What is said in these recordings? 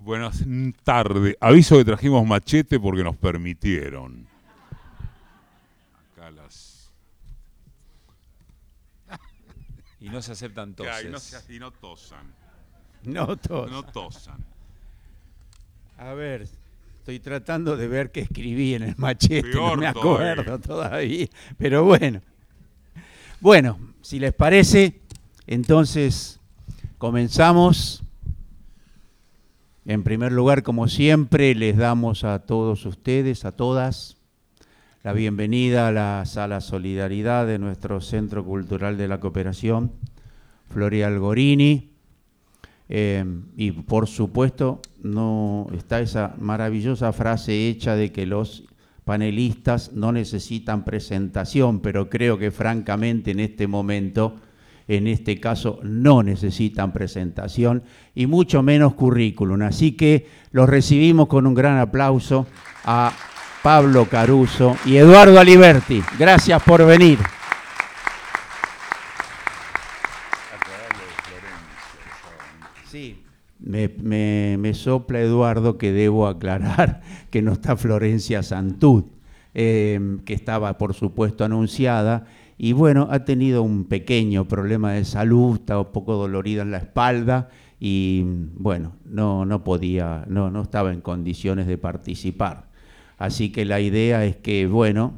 Buenas tardes. Aviso que trajimos machete porque nos permitieron. Acá las... Y no se aceptan toses. Y no tosan. No todos. No tosan. A ver, estoy tratando de ver qué escribí en el machete, Peor no me todavía. acuerdo todavía, pero bueno. Bueno, si les parece, entonces comenzamos. En primer lugar, como siempre, les damos a todos ustedes, a todas, la bienvenida a la Sala Solidaridad de nuestro Centro Cultural de la Cooperación, Floreal Gorini. Y por supuesto, no está esa maravillosa frase hecha de que los panelistas no necesitan presentación, pero creo que francamente en este momento, en este caso, no necesitan presentación y mucho menos currículum. Así que los recibimos con un gran aplauso a Pablo Caruso y Eduardo Aliberti. Gracias por venir. Sí, me sopla Eduardo que debo aclarar que no está Florencia Santud, que estaba por supuesto anunciada. Y bueno, ha tenido un pequeño problema de salud, está un poco dolorida en la espalda y bueno, no estaba en condiciones de participar. Así que la idea es que, bueno,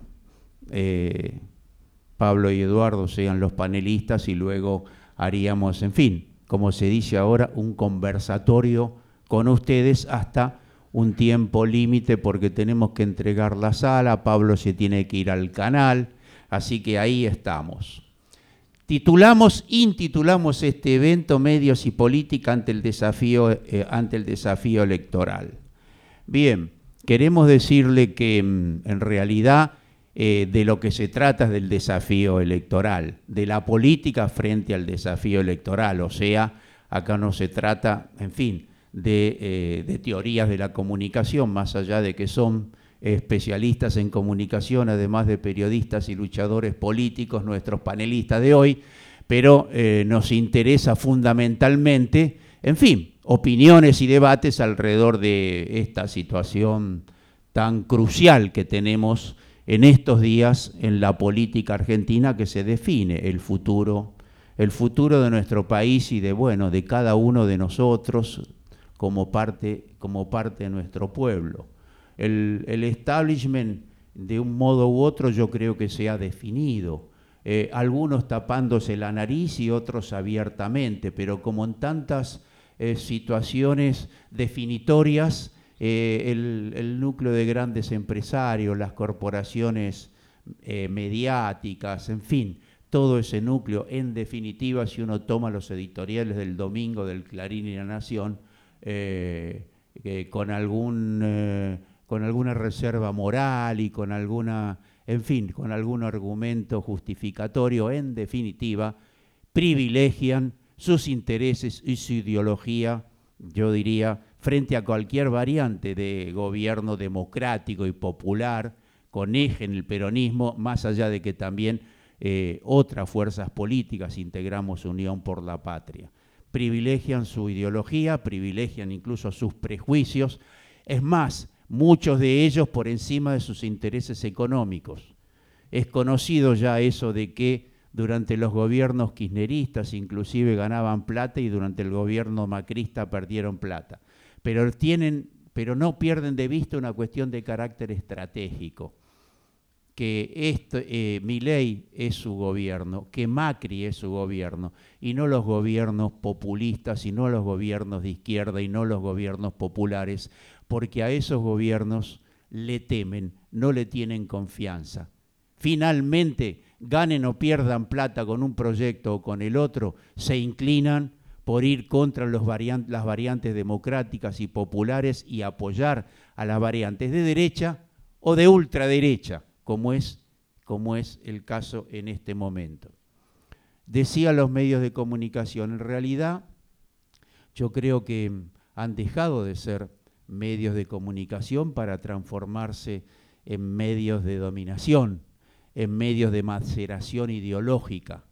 Pablo y Eduardo sean los panelistas y luego haríamos, en fin, como se dice ahora, un conversatorio con ustedes hasta un tiempo límite porque tenemos que entregar la sala, Pablo se tiene que ir al canal. Así que ahí estamos. Intitulamos este evento Medios y Política ante el desafío electoral. Bien, queremos decirle que en realidad de lo que se trata es del desafío electoral, de la política frente al desafío electoral. O sea, acá no se trata, en fin, de teorías de la comunicación, más allá de que son especialistas en comunicación, además de periodistas y luchadores políticos, nuestros panelistas de hoy, pero nos interesa fundamentalmente, en fin, opiniones y debates alrededor de esta situación tan crucial que tenemos en estos días en la política argentina que se define el futuro de nuestro país y de cada uno de nosotros como parte de nuestro pueblo. El establishment, de un modo u otro, yo creo que se ha definido. Algunos tapándose la nariz y otros abiertamente, pero como en tantas situaciones definitorias, el núcleo de grandes empresarios, las corporaciones mediáticas, en fin, todo ese núcleo, en definitiva, si uno toma los editoriales del domingo del Clarín y La Nación, con alguna reserva moral y con alguna, en fin, con algún argumento justificatorio, en definitiva, privilegian sus intereses y su ideología, yo diría, frente a cualquier variante de gobierno democrático y popular, con eje en el peronismo, más allá de que también otras fuerzas políticas integramos Unión por la Patria. Privilegian su ideología, privilegian incluso sus prejuicios, es más, muchos de ellos por encima de sus intereses económicos. Es conocido ya eso de que durante los gobiernos kirchneristas inclusive ganaban plata y durante el gobierno macrista perdieron plata. Pero no pierden de vista una cuestión de carácter estratégico, que Milei es su gobierno, que Macri es su gobierno, y no los gobiernos populistas, y no los gobiernos de izquierda, y no los gobiernos populares, porque a esos gobiernos le temen, no le tienen confianza. Finalmente, ganen o pierdan plata con un proyecto o con el otro, se inclinan por ir contra las variantes democráticas y populares y apoyar a las variantes de derecha o de ultraderecha, como es el caso en este momento. Decía los medios de comunicación, en realidad yo creo que han dejado de ser medios de comunicación para transformarse en medios de dominación, en medios de maceración ideológica.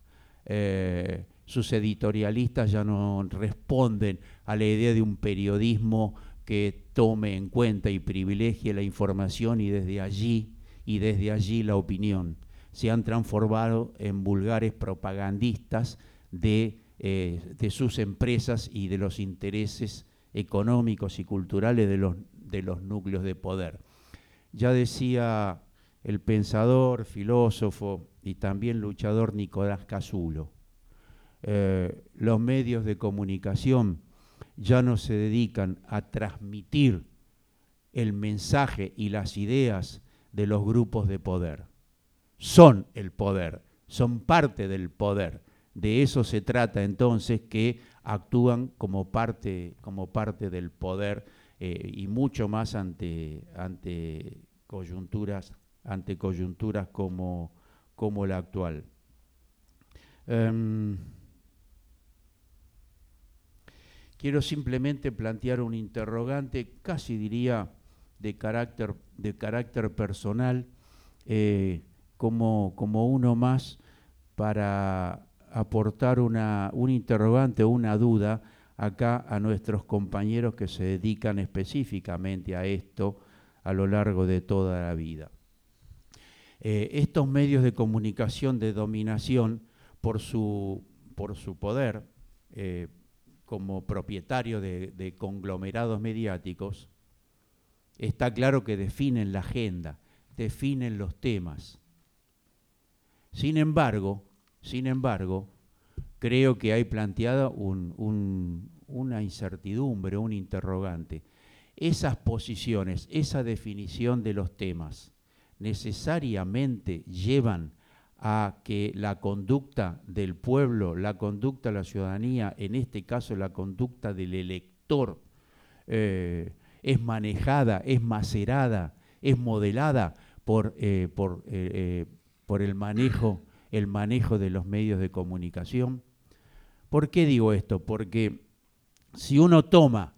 Sus editorialistas ya no responden a la idea de un periodismo que tome en cuenta y privilegie la información y desde allí la opinión. Se han transformado en vulgares propagandistas de sus empresas y de los intereses económicos y culturales de los núcleos de poder. Ya decía el pensador, filósofo y también luchador Nicolás Casulo, los medios de comunicación ya no se dedican a transmitir el mensaje y las ideas de los grupos de poder. Son el poder, son parte del poder. De eso se trata entonces, que actúan como parte del poder y mucho más ante coyunturas como la actual. Quiero simplemente plantear un interrogante, casi diría de carácter personal, como uno más para aportar un interrogante o una duda acá a nuestros compañeros que se dedican específicamente a esto a lo largo de toda la vida. Estos medios de comunicación de dominación, por su poder, como propietario de conglomerados mediáticos, está claro que definen la agenda, definen los temas. Sin embargo, creo que hay planteada una incertidumbre, un interrogante. Esas posiciones, esa definición de los temas, necesariamente llevan a que la conducta del pueblo, la conducta de la ciudadanía, en este caso la conducta del elector, es manejada, es macerada, es modelada por el manejo de los medios de comunicación. ¿Por qué digo esto? Porque si uno toma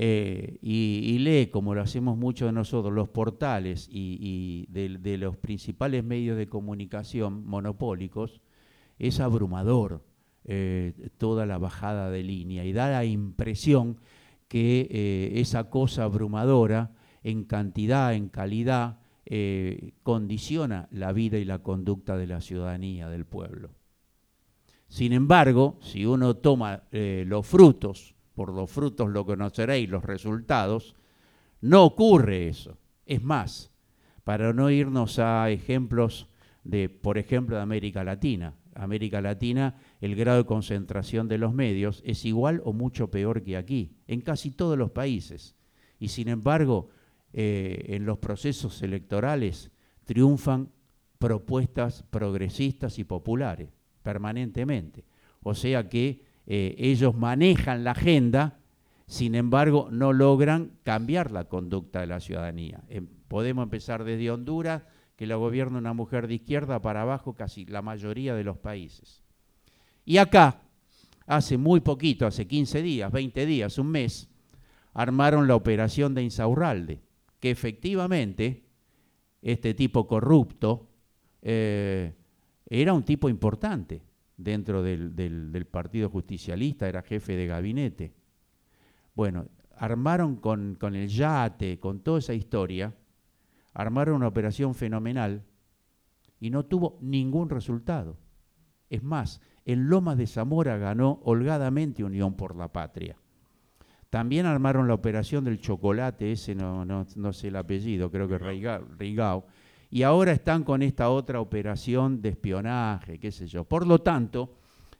y lee, como lo hacemos muchos de nosotros, los portales y de los principales medios de comunicación monopólicos, es abrumador toda la bajada de línea y da la impresión que esa cosa abrumadora en cantidad, en calidad, condiciona la vida y la conducta de la ciudadanía, del pueblo. Sin embargo, si uno toma los frutos, por los frutos lo conoceréis, los resultados, no ocurre eso. Es más, para no irnos a ejemplos por ejemplo, de América Latina. América Latina, el grado de concentración de los medios es igual o mucho peor que aquí, en casi todos los países. Y sin embargo, en los procesos electorales triunfan propuestas progresistas y populares permanentemente. O sea que ellos manejan la agenda, sin embargo no logran cambiar la conducta de la ciudadanía. Podemos empezar desde Honduras, que la gobierna una mujer de izquierda, para abajo casi la mayoría de los países. Y acá, hace muy poquito, hace 15 días, 20 días, un mes, armaron la operación de Insaurralde, que efectivamente este tipo corrupto era un tipo importante dentro del Partido Justicialista, era jefe de gabinete. Bueno, armaron con el yate, con toda esa historia, armaron una operación fenomenal y no tuvo ningún resultado. Es más, en Lomas de Zamora ganó holgadamente Unión por la Patria. También armaron la operación del chocolate, ese no sé el apellido, creo que Rigao, y ahora están con esta otra operación de espionaje, qué sé yo. Por lo tanto,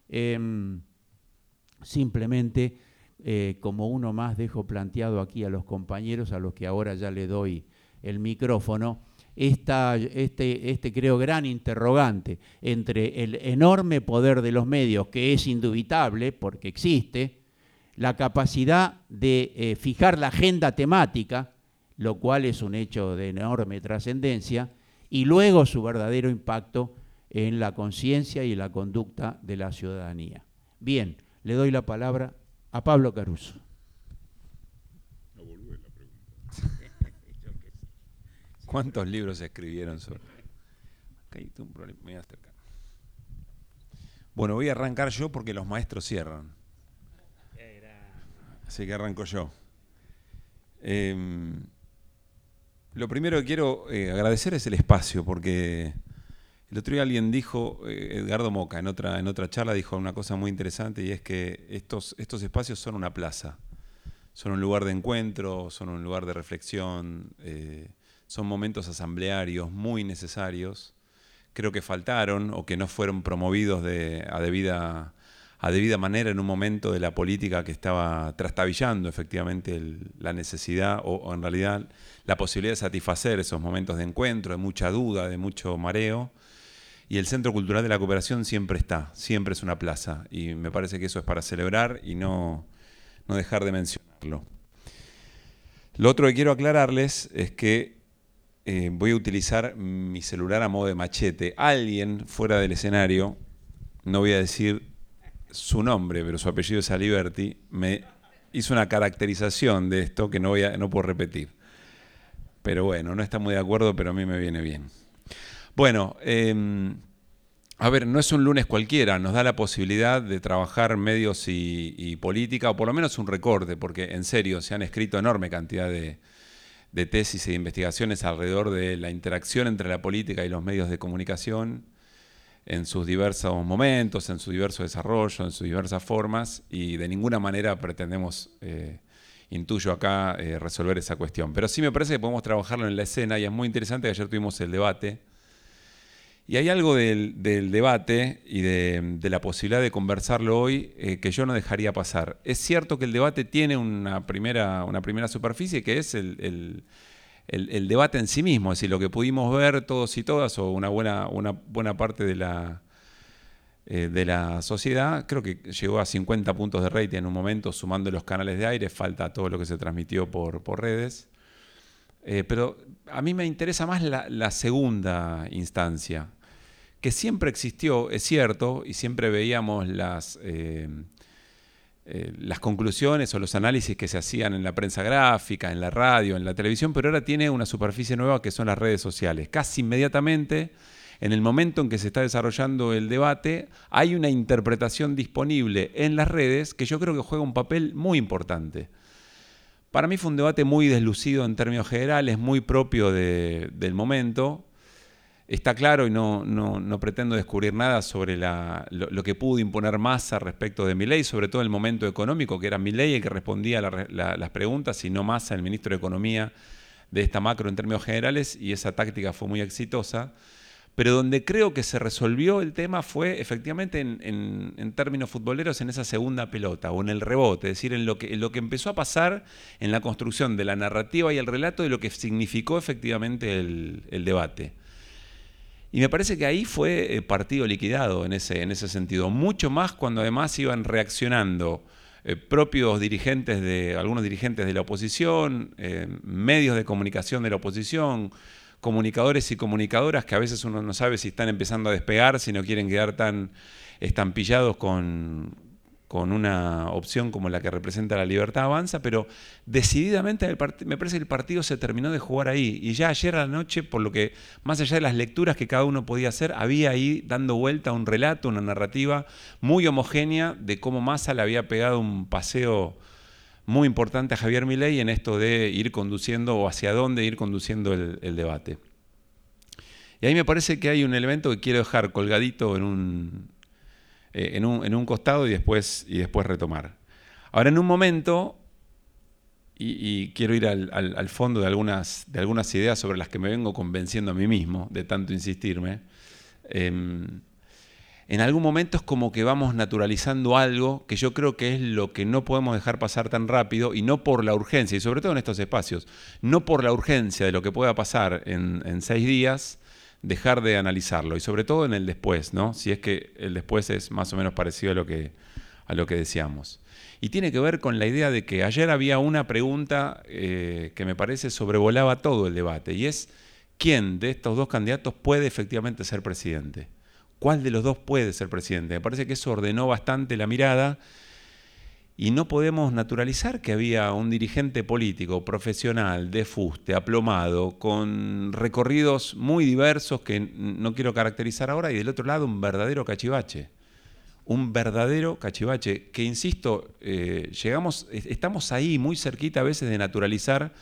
simplemente, como uno más, dejo planteado aquí a los compañeros, a los que ahora ya le doy el micrófono, este creo gran interrogante entre el enorme poder de los medios, que es indubitable porque existe, la capacidad de fijar la agenda temática, lo cual es un hecho de enorme trascendencia, y luego su verdadero impacto en la conciencia y la conducta de la ciudadanía. Bien, le doy la palabra a Pablo Caruso. No volvé la pregunta. ¿Cuántos libros se escribieron sobre? Acá hay un problema, me voy a acercar. Bueno, voy a arrancar yo porque los maestros cierran. Así que arranco yo. Lo primero que quiero agradecer es el espacio, porque el otro día alguien dijo, Edgardo Moca, en otra charla dijo una cosa muy interesante, y es que estos espacios son una plaza, son un lugar de encuentro, son un lugar de reflexión, son momentos asamblearios muy necesarios. Creo que faltaron o que no fueron promovidos a debida manera en un momento de la política que estaba trastabillando efectivamente la necesidad o en realidad la posibilidad de satisfacer esos momentos de encuentro, de mucha duda, de mucho mareo. Y el Centro Cultural de la Cooperación siempre está, siempre es una plaza. Y me parece que eso es para celebrar y no dejar de mencionarlo. Lo otro que quiero aclararles es que voy a utilizar mi celular a modo de machete. Alguien fuera del escenario, no voy a decir su nombre, pero su apellido es Aliberti, me hizo una caracterización de esto que no puedo repetir. Pero bueno, no está muy de acuerdo, pero a mí me viene bien. Bueno, a ver, no es un lunes cualquiera, nos da la posibilidad de trabajar medios y política, o por lo menos un recorte, porque en serio se han escrito enorme cantidad de tesis e investigaciones alrededor de la interacción entre la política y los medios de comunicación en sus diversos momentos, en su diverso desarrollo, en sus diversas formas, y de ninguna manera pretendemos, intuyo acá, resolver esa cuestión. Pero sí me parece que podemos trabajarlo en la escena, y es muy interesante que ayer tuvimos el debate, y hay algo del debate y de la posibilidad de conversarlo hoy que yo no dejaría pasar. Es cierto que el debate tiene una primera superficie, que es el debate en sí mismo, es decir, lo que pudimos ver todos y todas, o una buena parte de la sociedad. Creo que llegó a 50 puntos de rating en un momento, sumando los canales de aire, falta todo lo que se transmitió por redes. Pero a mí me interesa más la segunda instancia, que siempre existió, es cierto, y siempre veíamos las conclusiones o los análisis que se hacían en la prensa gráfica, en la radio, en la televisión, pero ahora tiene una superficie nueva que son las redes sociales. Casi inmediatamente, en el momento en que se está desarrollando el debate, hay una interpretación disponible en las redes que yo creo que juega un papel muy importante. Para mí fue un debate muy deslucido en términos generales, muy propio del momento. Está claro, y no pretendo descubrir nada sobre lo que pudo imponer Massa respecto de Milei, sobre todo el momento económico, que era Milei el que respondía a las preguntas y no Massa, el ministro de Economía, de esta macro en términos generales, y esa táctica fue muy exitosa. Pero donde creo que se resolvió el tema fue efectivamente en términos futboleros en esa segunda pelota o en el rebote, es decir, en lo que empezó a pasar en la construcción de la narrativa y el relato de lo que significó efectivamente el debate. Y me parece que ahí fue partido liquidado en ese sentido, mucho más cuando además iban reaccionando propios algunos dirigentes de la oposición, medios de comunicación de la oposición, comunicadores y comunicadoras que a veces uno no sabe si están empezando a despegar, si no quieren quedar tan estampillados con una opción como la que representa La Libertad Avanza, pero decididamente me parece que el partido se terminó de jugar ahí. Y ya ayer a la noche, por lo que, más allá de las lecturas que cada uno podía hacer, había ahí dando vuelta un relato, una narrativa muy homogénea de cómo Massa le había pegado un paseo muy importante a Javier Milei en esto de ir conduciendo o hacia dónde ir conduciendo el debate. Y ahí me parece que hay un elemento que quiero dejar colgadito en un costado y después retomar. Ahora, en un momento, y quiero ir al fondo de algunas ideas sobre las que me vengo convenciendo a mí mismo, de tanto insistirme, en algún momento es como que vamos naturalizando algo que yo creo que es lo que no podemos dejar pasar tan rápido, y no por la urgencia, y sobre todo en estos espacios, no por la urgencia de lo que pueda pasar en 6 días, dejar de analizarlo, y sobre todo en el después, ¿no? Si es que el después es más o menos parecido a lo que decíamos. Y tiene que ver con la idea de que ayer había una pregunta que me parece sobrevolaba todo el debate, y es: ¿quién de estos dos candidatos puede efectivamente ser presidente? ¿Cuál de los dos puede ser presidente? Me parece que eso ordenó bastante la mirada, y no podemos naturalizar que había un dirigente político, profesional, de fuste, aplomado, con recorridos muy diversos que no quiero caracterizar ahora, y del otro lado un verdadero cachivache. un verdadero cachivache, que insisto, estamos ahí muy cerquita a veces de naturalizar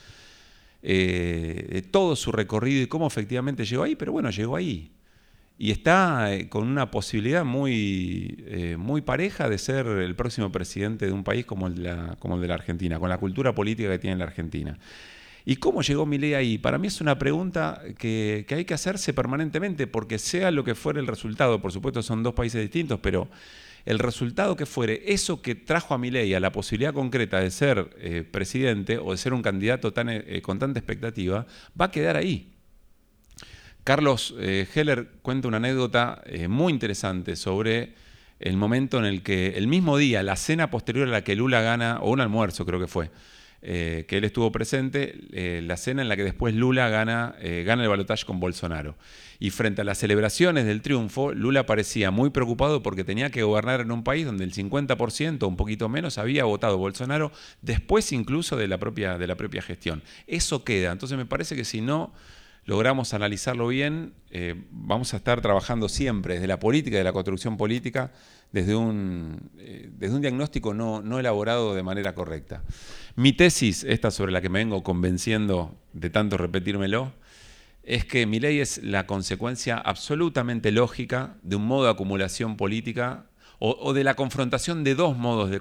todo su recorrido y cómo efectivamente llegó ahí, pero bueno, llegó ahí. Y está con una posibilidad muy pareja de ser el próximo presidente de un país como el de la Argentina, con la cultura política que tiene la Argentina. ¿Y cómo llegó Milei ahí? Para mí es una pregunta que hay que hacerse permanentemente, porque sea lo que fuere el resultado, por supuesto son dos países distintos, pero el resultado que fuere, eso que trajo a Milei a la posibilidad concreta de ser presidente o de ser un candidato con tanta expectativa, va a quedar ahí. Carlos Heller cuenta una anécdota muy interesante sobre el momento en el que, el mismo día, la cena posterior a la que Lula gana, o un almuerzo creo que fue, que él estuvo presente, la cena en la que después Lula gana el balotaje con Bolsonaro. Y frente a las celebraciones del triunfo, Lula parecía muy preocupado porque tenía que gobernar en un país donde el 50%, un poquito menos, había votado Bolsonaro, después incluso de la propia gestión. Eso queda. Entonces me parece que si no logramos analizarlo bien, vamos a estar trabajando siempre desde la política, de la construcción política, desde un diagnóstico no elaborado de manera correcta. Mi tesis, esta sobre la que me vengo convenciendo de tanto repetírmelo, es que Milei es la consecuencia absolutamente lógica de un modo de acumulación política o de la confrontación de dos modos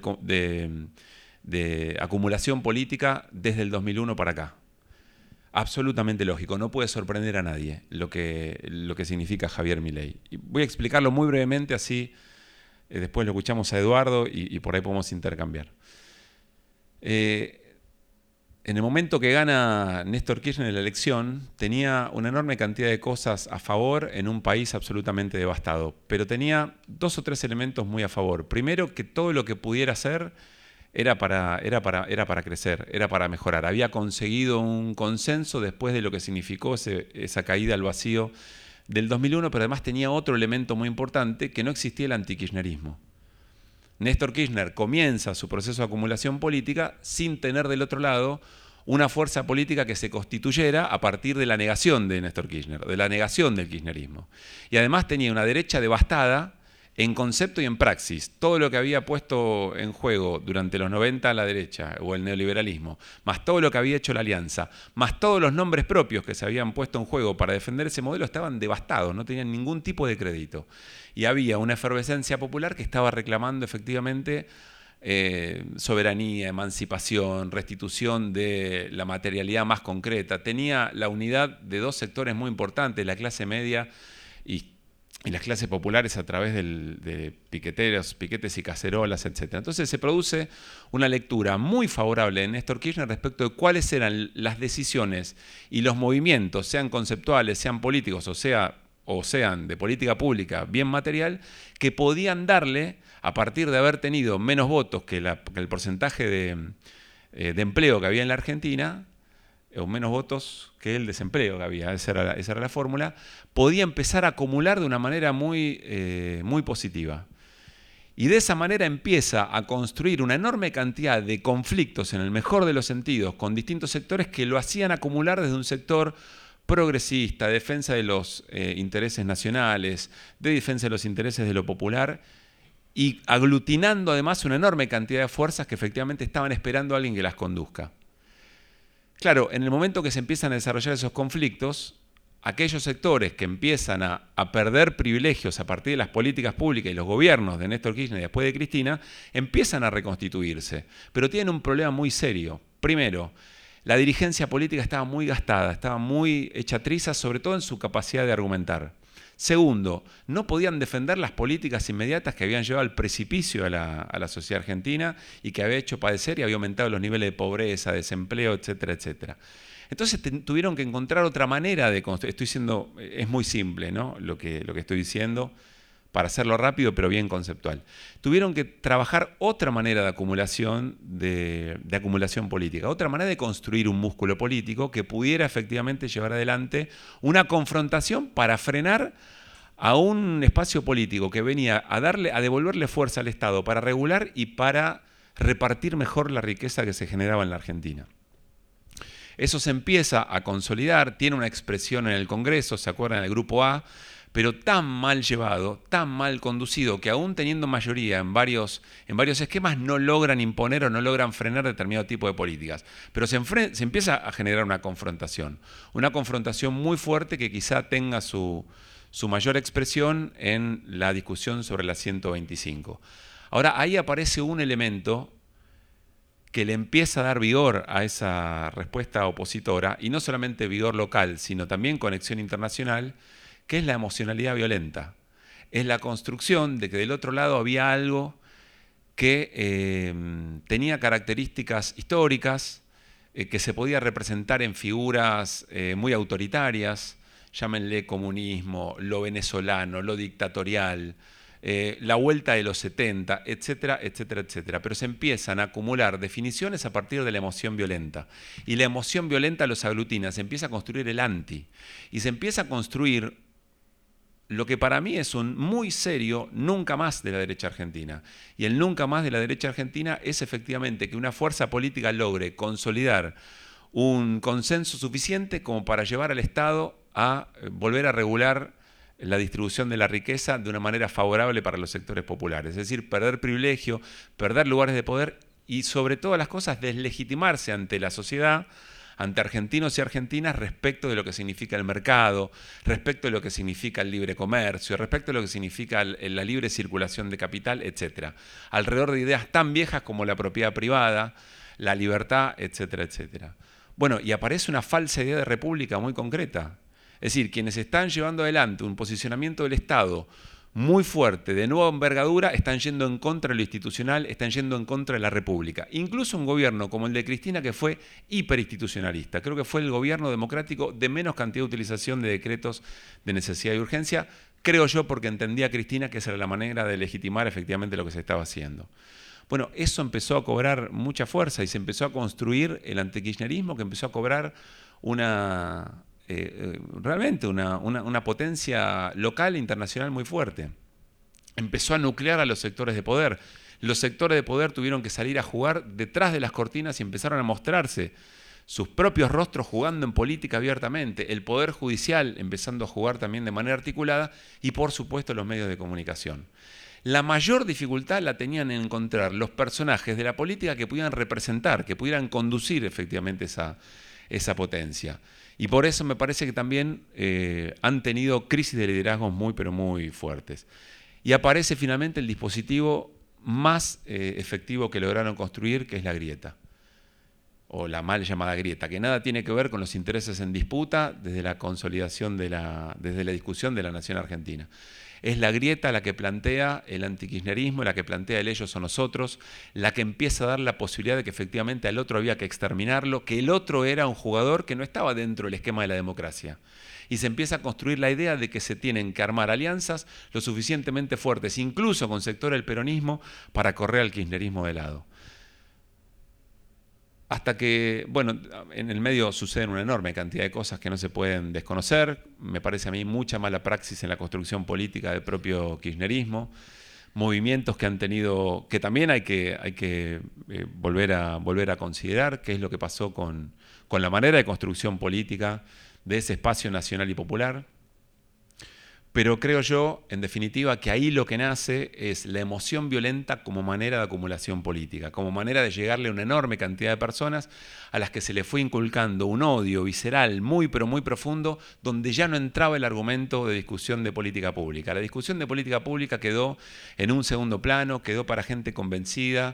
de acumulación política desde el 2001 para acá. Absolutamente lógico, no puede sorprender a nadie lo que significa Javier Milei. Y voy a explicarlo muy brevemente, así después lo escuchamos a Eduardo y por ahí podemos intercambiar. En el momento que gana Néstor Kirchner la elección, tenía una enorme cantidad de cosas a favor en un país absolutamente devastado, pero tenía dos o tres elementos muy a favor. Primero, que todo lo que pudiera hacer era para crecer, era para mejorar. Había conseguido un consenso después de lo que significó esa caída al vacío del 2001, pero además tenía otro elemento muy importante, que no existía el antikirchnerismo. Néstor Kirchner comienza su proceso de acumulación política sin tener del otro lado una fuerza política que se constituyera a partir de la negación de Néstor Kirchner, de la negación del kirchnerismo. Y además tenía una derecha devastada en concepto y en praxis. Todo lo que había puesto en juego durante los 90 la derecha o el neoliberalismo, más todo lo que había hecho la Alianza, más todos los nombres propios que se habían puesto en juego para defender ese modelo, estaban devastados, no tenían ningún tipo de crédito. Y había una efervescencia popular que estaba reclamando efectivamente soberanía, emancipación, restitución de la materialidad más concreta. Tenía la unidad de dos sectores muy importantes, la clase media y las clases populares a través de piquetes y cacerolas, etc. Entonces se produce una lectura muy favorable de Néstor Kirchner respecto de cuáles eran las decisiones y los movimientos, sean conceptuales, sean políticos o sean de política pública, bien material, que podían darle, a partir de haber tenido menos votos que el porcentaje de empleo que había en la Argentina, o menos votos que el desempleo que había, esa era la fórmula, podía empezar a acumular de una manera muy positiva. Y de esa manera empieza a construir una enorme cantidad de conflictos, en el mejor de los sentidos, con distintos sectores que lo hacían acumular desde un sector progresista, de defensa de los intereses nacionales, de defensa de los intereses de lo popular, y aglutinando además una enorme cantidad de fuerzas que efectivamente estaban esperando a alguien que las conduzca. Claro, en el momento que se empiezan a desarrollar esos conflictos, aquellos sectores que empiezan a perder privilegios a partir de las políticas públicas y los gobiernos de Néstor Kirchner y después de Cristina, empiezan a reconstituirse, pero tienen un problema muy serio. Primero, la dirigencia política estaba muy gastada, estaba muy hecha trizas, sobre todo en su capacidad de argumentar. Segundo, no podían defender las políticas inmediatas que habían llevado al precipicio a la sociedad argentina y que había hecho padecer y había aumentado los niveles de pobreza, desempleo, etcétera, etcétera. Entonces tuvieron que encontrar otra manera de construir. Es muy simple, ¿no? lo que estoy diciendo, para hacerlo rápido pero bien conceptual. Tuvieron que trabajar otra manera de acumulación política, otra manera de construir un músculo político que pudiera efectivamente llevar adelante una confrontación para frenar a un espacio político que venía a devolverle fuerza al Estado para regular y para repartir mejor la riqueza que se generaba en la Argentina. Eso se empieza a consolidar, tiene una expresión en el Congreso, ¿se acuerdan? El Grupo A pero tan mal llevado, tan mal conducido, que aún teniendo mayoría en varios esquemas no logran imponer o no logran frenar determinado tipo de políticas. Pero se empieza a generar una confrontación muy fuerte que quizá tenga su mayor expresión en la discusión sobre la 125. Ahora, ahí aparece un elemento que le empieza a dar vigor a esa respuesta opositora, y no solamente vigor local, sino también conexión internacional, que es la emocionalidad violenta. Es la construcción de que del otro lado había algo que tenía características históricas, que se podía representar en figuras muy autoritarias, llámenle comunismo, lo venezolano, lo dictatorial, la vuelta de los 70, etcétera, etcétera, etcétera. Pero se empiezan a acumular definiciones a partir de la emoción violenta. Y la emoción violenta los aglutina, se empieza a construir el anti. Y se empieza a construir lo que para mí es un muy serio nunca más de la derecha argentina. Y el nunca más de la derecha argentina es efectivamente que una fuerza política logre consolidar un consenso suficiente como para llevar al Estado a volver a regular la distribución de la riqueza de una manera favorable para los sectores populares. Es decir, perder privilegio, perder lugares de poder y sobre todas las cosas deslegitimarse ante la sociedad, ante argentinos y argentinas respecto de lo que significa el mercado, respecto de lo que significa el libre comercio, respecto de lo que significa la libre circulación de capital, etc. Alrededor de ideas tan viejas como la propiedad privada, la libertad, etcétera, etcétera. Bueno, y aparece una falsa idea de república muy concreta. Es decir, quienes están llevando adelante un posicionamiento del Estado muy fuerte, de nueva envergadura, están yendo en contra de lo institucional, están yendo en contra de la República. Incluso un gobierno como el de Cristina, que fue hiperinstitucionalista. Creo que fue el gobierno democrático de menos cantidad de utilización de decretos de necesidad y urgencia, creo yo, porque entendía Cristina que esa era la manera de legitimar efectivamente lo que se estaba haciendo. Bueno, eso empezó a cobrar mucha fuerza y se empezó a construir el antikirchnerismo, que empezó a cobrar realmente una potencia local e internacional muy fuerte. Empezó a nuclear a los sectores de poder. Los sectores de poder tuvieron que salir a jugar detrás de las cortinas y empezaron a mostrarse sus propios rostros jugando en política abiertamente. El poder judicial empezando a jugar también de manera articulada y, por supuesto, los medios de comunicación. La mayor dificultad la tenían en encontrar los personajes de la política que pudieran representar, que pudieran conducir efectivamente esa potencia. Y por eso me parece que también han tenido crisis de liderazgos muy, pero muy fuertes. Y aparece finalmente el dispositivo más efectivo que lograron construir, que es la grieta, o la mal llamada grieta, que nada tiene que ver con los intereses en disputa desde la consolidación desde la discusión de la nación argentina. Es la grieta la que plantea el antikirchnerismo, la que plantea el ellos o nosotros, la que empieza a dar la posibilidad de que efectivamente al otro había que exterminarlo, que el otro era un jugador que no estaba dentro del esquema de la democracia. Y se empieza a construir la idea de que se tienen que armar alianzas lo suficientemente fuertes, incluso con sectores del peronismo, para correr al kirchnerismo de lado. Hasta que, bueno, en el medio suceden una enorme cantidad de cosas que no se pueden desconocer. Me parece a mí mucha mala praxis en la construcción política del propio kirchnerismo. Movimientos que han tenido, que también hay que volver a considerar, qué es lo que pasó con la manera de construcción política de ese espacio nacional y popular. Pero creo yo, en definitiva, que ahí lo que nace es la emoción violenta como manera de acumulación política, como manera de llegarle a una enorme cantidad de personas a las que se le fue inculcando un odio visceral muy, pero muy profundo, donde ya no entraba el argumento de discusión de política pública. La discusión de política pública quedó en un segundo plano, quedó para gente convencida,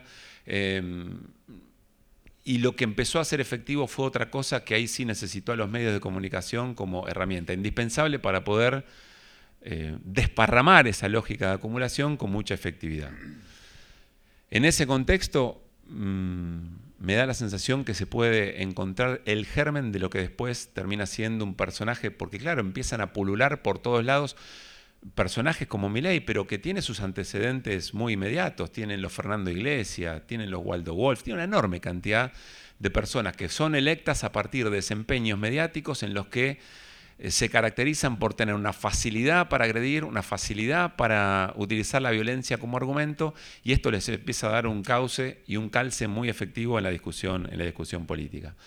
y lo que empezó a ser efectivo fue otra cosa que ahí sí necesitó a los medios de comunicación como herramienta indispensable para poder desparramar esa lógica de acumulación con mucha efectividad. En ese contexto me da la sensación que se puede encontrar el germen de lo que después termina siendo un personaje, porque claro, empiezan a pulular por todos lados personajes como Milei, pero que tiene sus antecedentes muy inmediatos, tienen los Fernando Iglesias, tienen los Waldo Wolf, tiene una enorme cantidad de personas que son electas a partir de desempeños mediáticos en los que se caracterizan por tener una facilidad para agredir, una facilidad para utilizar la violencia como argumento, y esto les empieza a dar un cauce y un calce muy efectivo en la discusión política.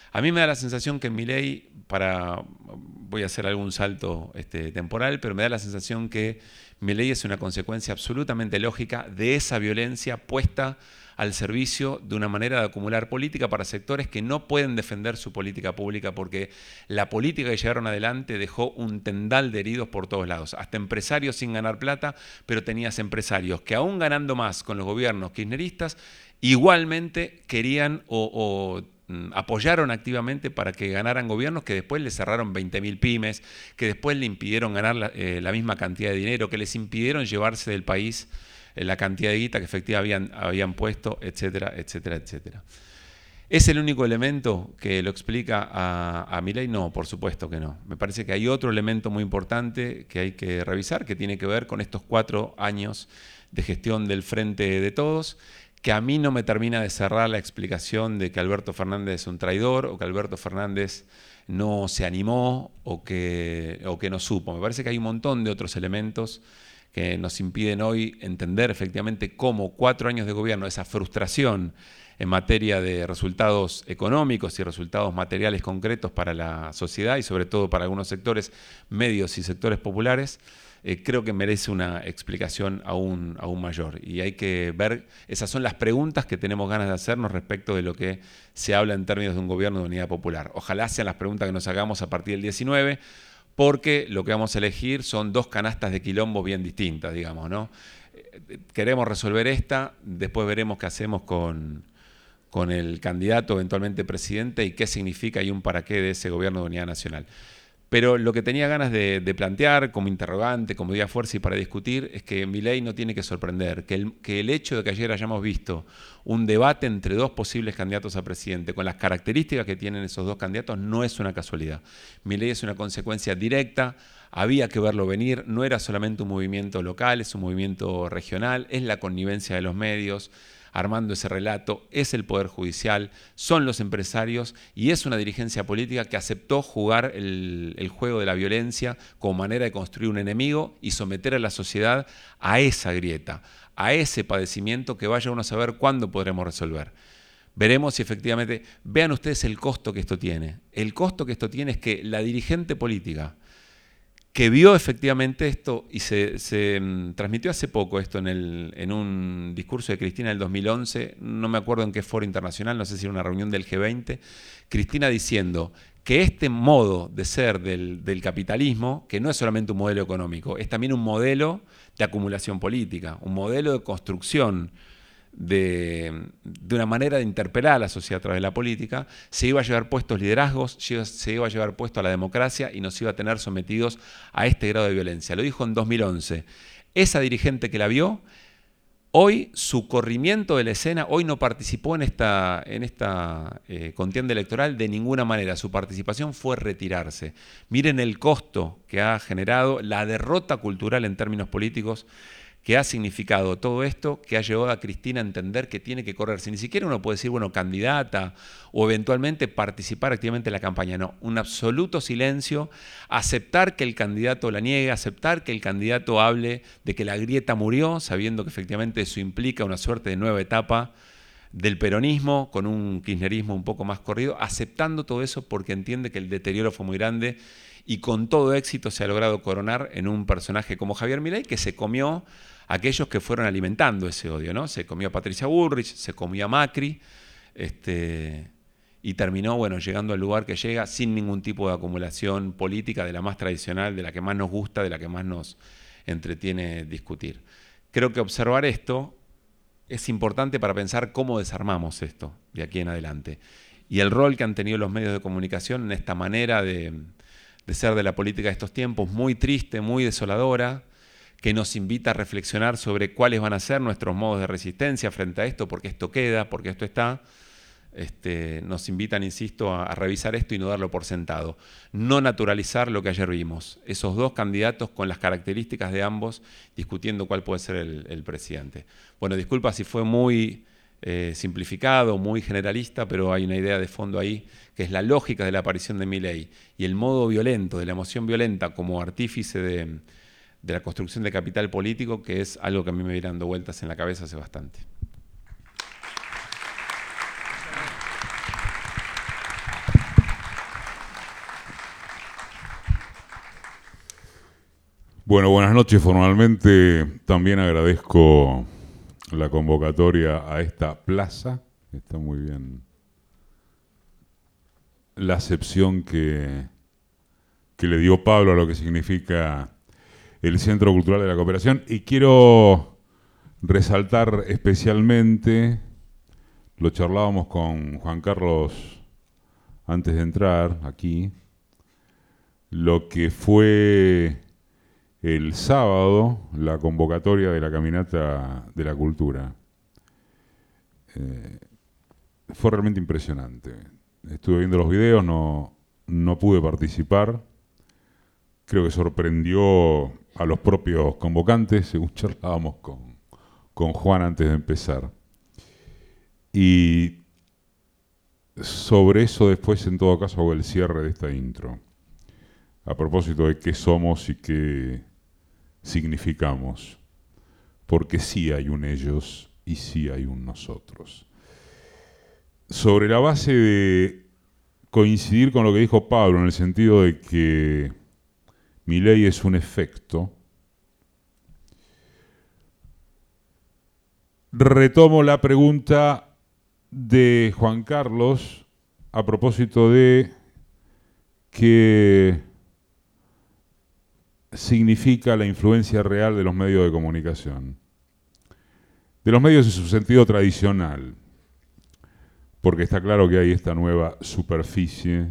A mí me da la sensación que Milei, voy a hacer algún salto temporal, pero me da la sensación que Milei es una consecuencia absolutamente lógica de esa violencia puesta al servicio de una manera de acumular política para sectores que no pueden defender su política pública, porque la política que llevaron adelante dejó un tendal de heridos por todos lados, hasta empresarios sin ganar plata, pero tenías empresarios que aún ganando más con los gobiernos kirchneristas, igualmente querían o apoyaron activamente para que ganaran gobiernos que después les cerraron 20.000 pymes, que después le impidieron ganar la misma cantidad de dinero, que les impidieron llevarse del país la cantidad de guita que efectivamente habían puesto, etcétera, etcétera, etcétera. ¿Es el único elemento que lo explica a Milei? No, por supuesto que no. Me parece que hay otro elemento muy importante que hay que revisar, que tiene que ver con estos 4 años de gestión del Frente de Todos, que a mí no me termina de cerrar la explicación de que Alberto Fernández es un traidor o que Alberto Fernández no se animó o que no supo. Me parece que hay un montón de otros elementos que nos impiden hoy entender efectivamente cómo 4 años de gobierno, esa frustración en materia de resultados económicos y resultados materiales concretos para la sociedad y sobre todo para algunos sectores medios y sectores populares, creo que merece una explicación aún mayor. Y hay que ver, esas son las preguntas que tenemos ganas de hacernos respecto de lo que se habla en términos de un gobierno de unidad popular. Ojalá sean las preguntas que nos hagamos a partir del 19, porque lo que vamos a elegir son 2 canastas de quilombo bien distintas, digamos, ¿no? Queremos resolver esta, después veremos qué hacemos con el candidato eventualmente presidente y qué significa y un para qué de ese gobierno de unidad nacional. Pero lo que tenía ganas de plantear como interrogante, como vía fuerza y para discutir, es que Milei no tiene que sorprender, que el hecho de que ayer hayamos visto un debate entre 2 posibles candidatos a presidente con las características que tienen esos 2 candidatos no es una casualidad. Milei es una consecuencia directa, había que verlo venir, no era solamente un movimiento local, es un movimiento regional, es la connivencia de los medios, armando ese relato, es el Poder Judicial, son los empresarios y es una dirigencia política que aceptó jugar el juego de la violencia como manera de construir un enemigo y someter a la sociedad a esa grieta, a ese padecimiento que vaya uno a saber cuándo podremos resolver. Veremos si efectivamente, vean ustedes el costo que esto tiene. El costo que esto tiene es que la dirigente política que vio efectivamente esto y se transmitió hace poco esto en un discurso de Cristina del 2011, no me acuerdo en qué foro internacional, no sé si era una reunión del G20, Cristina diciendo que este modo de ser del capitalismo, que no es solamente un modelo económico, es también un modelo de acumulación política, un modelo de construcción de una manera de interpelar a la sociedad a través de la política, se iba a llevar puestos liderazgos, se iba a llevar puesto a la democracia y nos iba a tener sometidos a este grado de violencia. Lo dijo en 2011. Esa dirigente que la vio, hoy su corrimiento de la escena, hoy no participó en esta contienda electoral de ninguna manera. Su participación fue retirarse. Miren el costo que ha generado, la derrota cultural en términos políticos que ha significado todo esto, que ha llevado a Cristina a entender que tiene que correrse. Ni siquiera uno puede decir, bueno, candidata o eventualmente participar activamente en la campaña. No, un absoluto silencio, aceptar que el candidato la niegue, aceptar que el candidato hable de que la grieta murió, sabiendo que efectivamente eso implica una suerte de nueva etapa del peronismo, con un kirchnerismo un poco más corrido, aceptando todo eso porque entiende que el deterioro fue muy grande y con todo éxito se ha logrado coronar en un personaje como Javier Milei, que se comió a aquellos que fueron alimentando ese odio, ¿no? Se comió a Patricia Bullrich, se comió a Macri, y terminó, bueno, llegando al lugar que llega sin ningún tipo de acumulación política de la más tradicional, de la que más nos gusta, de la que más nos entretiene discutir. Creo que observar esto es importante para pensar cómo desarmamos esto de aquí en adelante. Y el rol que han tenido los medios de comunicación en esta manera de ser de la política de estos tiempos, muy triste, muy desoladora, que nos invita a reflexionar sobre cuáles van a ser nuestros modos de resistencia frente a esto, porque esto queda, porque esto está. Nos invitan, insisto, a revisar esto y no darlo por sentado. No naturalizar lo que ayer vimos. Esos 2 candidatos con las características de ambos discutiendo cuál puede ser el presidente. Bueno, disculpa si fue muy simplificado, muy generalista, pero hay una idea de fondo ahí, que es la lógica de la aparición de Milei y el modo violento, de la emoción violenta como artífice de la construcción de capital político, que es algo que a mí me viene dando vueltas en la cabeza hace bastante. Bueno, buenas noches. Formalmente también agradezco la convocatoria a esta plaza. Está muy bien la acepción que le dio Pablo a lo que significa el Centro Cultural de la Cooperación. Y quiero resaltar especialmente, lo charlábamos con Juan Carlos antes de entrar aquí, lo que fue el sábado la convocatoria de la Caminata de la Cultura. Fue realmente impresionante. Estuve viendo los videos, no pude participar. Creo que sorprendió a los propios convocantes, según charlábamos con Juan antes de empezar. Y sobre eso después, en todo caso, hago el cierre de esta intro. A propósito de qué somos y qué significamos. Porque sí hay un ellos y sí hay un nosotros. Sobre la base de coincidir con lo que dijo Pablo, en el sentido de que Milei es un efecto, retomo la pregunta de Juan Carlos a propósito de qué significa la influencia real de los medios de comunicación. De los medios en su sentido tradicional, porque está claro que hay esta nueva superficie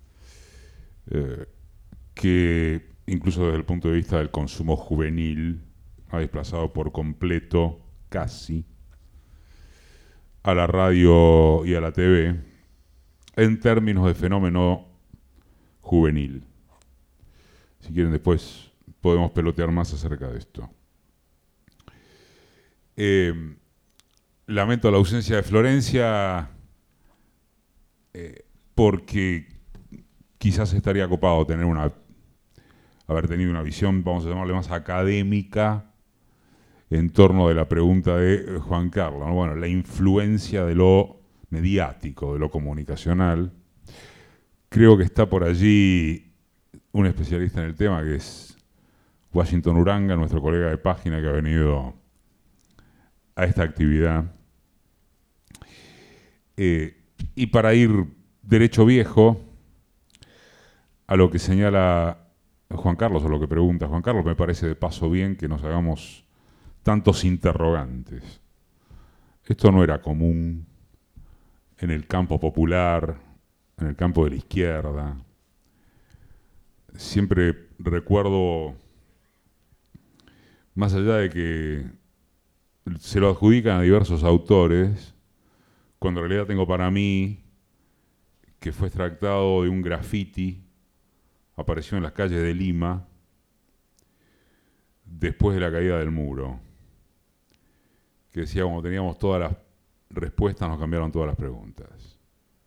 que incluso desde el punto de vista del consumo juvenil ha desplazado por completo, casi, a la radio y a la TV en términos de fenómeno juvenil. Si quieren después podemos pelotear más acerca de esto. Lamento la ausencia de Florencia porque quizás estaría copado haber tenido una visión, vamos a llamarle más académica, en torno de la pregunta de Juan Carlos, ¿no? Bueno, la influencia de lo mediático, de lo comunicacional. Creo que está por allí un especialista en el tema, que es Washington Uranga, nuestro colega de página que ha venido a esta actividad. Y para ir derecho viejo a lo que señala Juan Carlos, o lo que pregunta Juan Carlos, me parece de paso bien que nos hagamos tantos interrogantes. Esto no era común en el campo popular, en el campo de la izquierda. Siempre recuerdo, más allá de que se lo adjudican a diversos autores, cuando en realidad tengo para mí que fue extractado de un graffiti, apareció en las calles de Lima después de la caída del muro, que decía, como teníamos todas las respuestas, nos cambiaron todas las preguntas.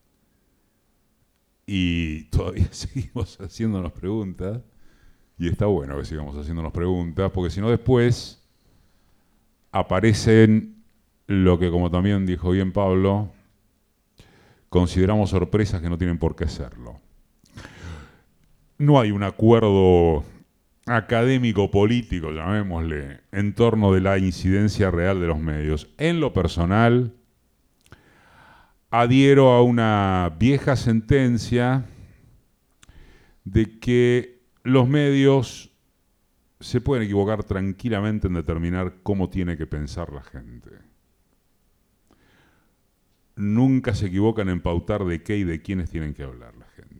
Y todavía seguimos haciéndonos preguntas, y está bueno que sigamos haciéndonos preguntas, porque si no después aparecen lo que, como también dijo bien Pablo, consideramos sorpresas que no tienen por qué serlo. No hay un acuerdo académico-político, llamémosle, en torno de la incidencia real de los medios. En lo personal, adhiero a una vieja sentencia de que los medios se pueden equivocar tranquilamente en determinar cómo tiene que pensar la gente. Nunca se equivocan en pautar de qué y de quiénes tienen que hablar la gente.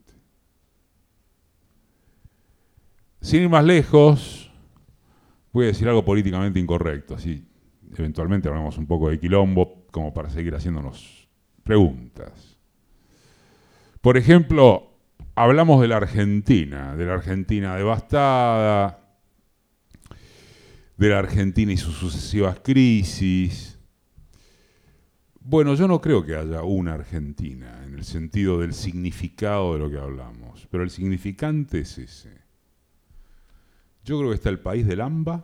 Sin ir más lejos, voy a decir algo políticamente incorrecto, así eventualmente hablamos un poco de quilombo, como para seguir haciéndonos preguntas. Por ejemplo, hablamos de la Argentina devastada, de la Argentina y sus sucesivas crisis. Bueno, yo no creo que haya una Argentina en el sentido del significado de lo que hablamos, pero el significante es ese. Yo creo que está el país del AMBA,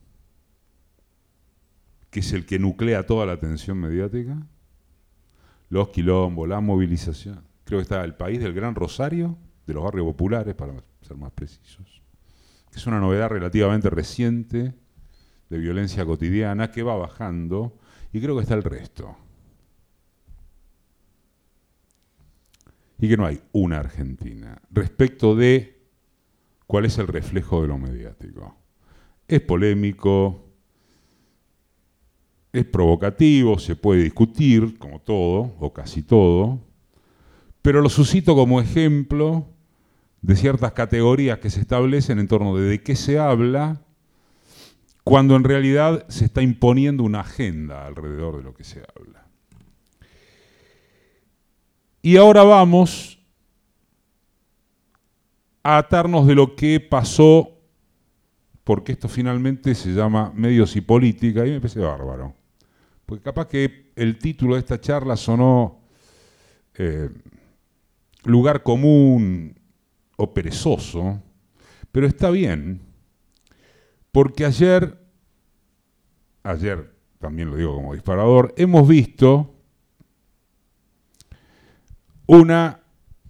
que es el que nuclea toda la atención mediática, los quilombos, la movilización. Creo que está el país del Gran Rosario, de los barrios populares, para ser más precisos. que es una novedad relativamente reciente de violencia cotidiana que va bajando, y creo que está el resto. Y que no hay una Argentina respecto de cuál es el reflejo de lo mediático. Es polémico, es provocativo, se puede discutir, como todo, o casi todo, pero lo suscito como ejemplo de ciertas categorías que se establecen en torno de qué se habla, cuando en realidad se está imponiendo una agenda alrededor de lo que se habla. Y ahora vamos a atarnos de lo que pasó, porque esto finalmente se llama Medios y Política, y me parece bárbaro. Porque capaz que el título de esta charla sonó lugar común o perezoso, pero está bien, porque ayer también lo digo como disparador, hemos visto una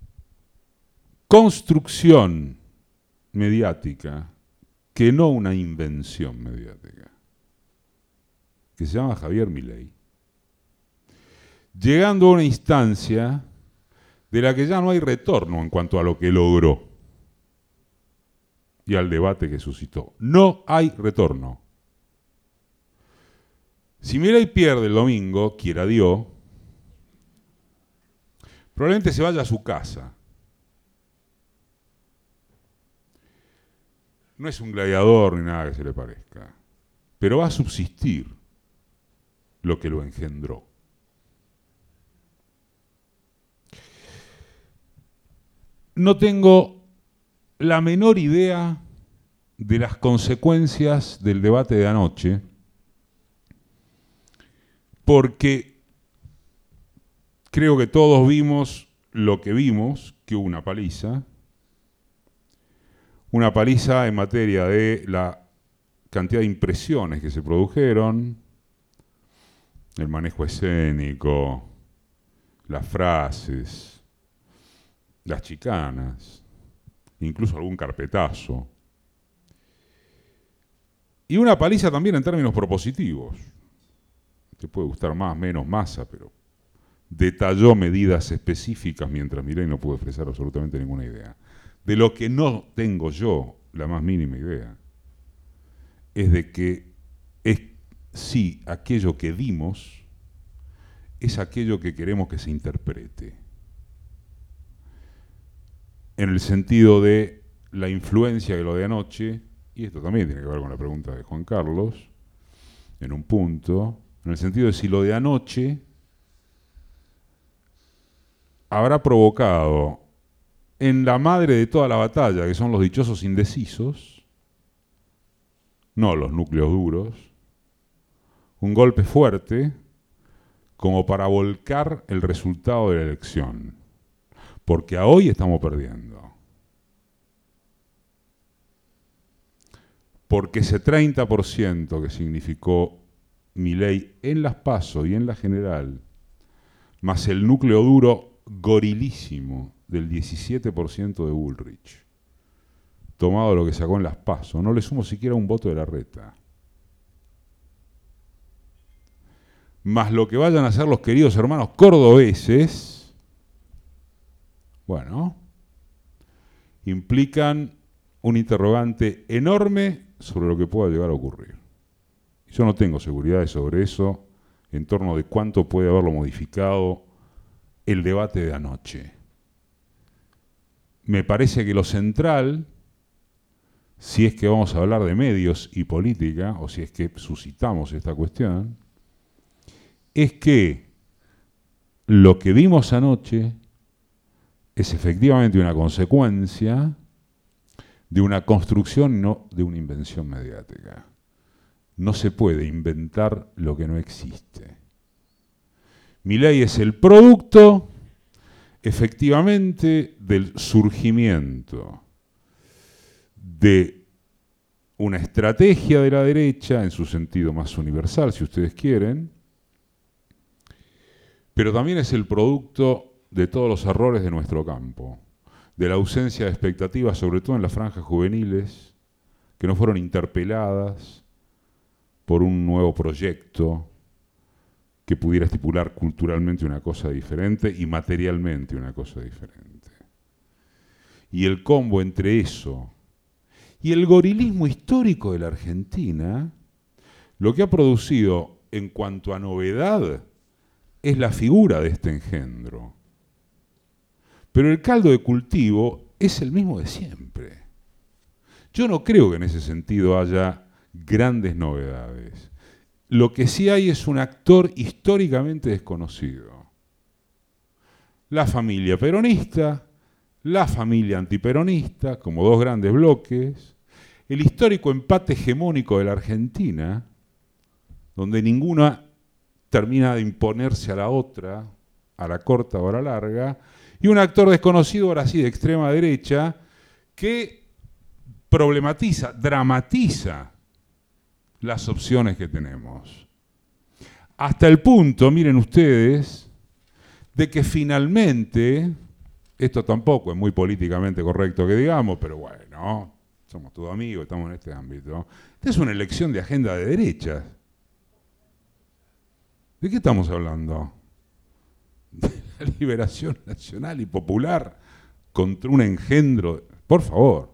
construcción mediática, que no una invención mediática, que se llama Javier Milei, llegando a una instancia de la que ya no hay retorno en cuanto a lo que logró y al debate que suscitó. No hay retorno. Si Milei pierde el domingo, quiera Dios, probablemente se vaya a su casa. No es un gladiador ni nada que se le parezca, pero va a subsistir lo que lo engendró. No tengo la menor idea de las consecuencias del debate de anoche, porque creo que todos vimos lo que vimos, que hubo una paliza en materia de la cantidad de impresiones que se produjeron, el manejo escénico, las frases, las chicanas, incluso algún carpetazo. Y una paliza también en términos propositivos. Te puede gustar más, menos Massa, pero detalló medidas específicas mientras Milei no pudo expresar absolutamente ninguna idea. De lo que no tengo yo la más mínima idea es de que sí, aquello que dimos es aquello que queremos que se interprete. En el sentido de la influencia de lo de anoche, y esto también tiene que ver con la pregunta de Juan Carlos, en un punto, en el sentido de si lo de anoche habrá provocado en la madre de toda la batalla, que son los dichosos indecisos, no los núcleos duros, un golpe fuerte como para volcar el resultado de la elección. Porque a hoy estamos perdiendo. Porque ese 30% que significó Milei en las PASO y en la general, más el núcleo duro gorilísimo del 17% de Bullrich, tomado lo que sacó en las PASO, no le sumo siquiera un voto de Larreta, más lo que vayan a hacer los queridos hermanos cordobeses, bueno, implican un interrogante enorme sobre lo que pueda llegar a ocurrir. Yo no tengo seguridades sobre eso en torno de cuánto puede haberlo modificado el debate de anoche. Me parece que lo central, si es que vamos a hablar de medios y política, o si es que suscitamos esta cuestión, es que lo que vimos anoche es efectivamente una consecuencia de una construcción y no de una invención mediática. No se puede inventar lo que no existe. Milei es el producto, efectivamente, del surgimiento de una estrategia de la derecha, en su sentido más universal, si ustedes quieren, pero también es el producto de todos los errores de nuestro campo, de la ausencia de expectativas, sobre todo en las franjas juveniles, que no fueron interpeladas por un nuevo proyecto que pudiera estipular culturalmente una cosa diferente y materialmente una cosa diferente. Y el combo entre eso y el gorilismo histórico de la Argentina, lo que ha producido en cuanto a novedad es la figura de este engendro. Pero el caldo de cultivo es el mismo de siempre. Yo no creo que en ese sentido haya grandes novedades. Lo que sí hay es un actor históricamente desconocido. La familia peronista, la familia antiperonista, como dos grandes bloques, el histórico empate hegemónico de la Argentina, donde ninguna termina de imponerse a la otra, a la corta o a la larga, y un actor desconocido, ahora sí, de extrema derecha, que problematiza, dramatiza las opciones que tenemos. Hasta el punto, miren ustedes, de que finalmente, esto tampoco es muy políticamente correcto que digamos, pero bueno, somos todos amigos, estamos en este ámbito. Esta es una elección de agenda de derechas. ¿De qué estamos hablando? De la liberación nacional y popular contra un engendro. Por favor.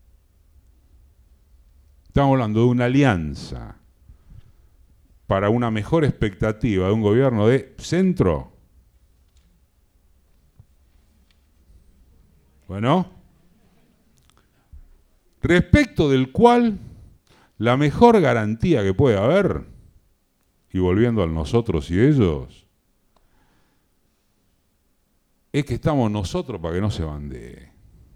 Estamos hablando de una alianza para una mejor expectativa de un gobierno de centro. Bueno, respecto del cual la mejor garantía que puede haber, y volviendo al nosotros y ellos, es que estamos nosotros para que no se bandee.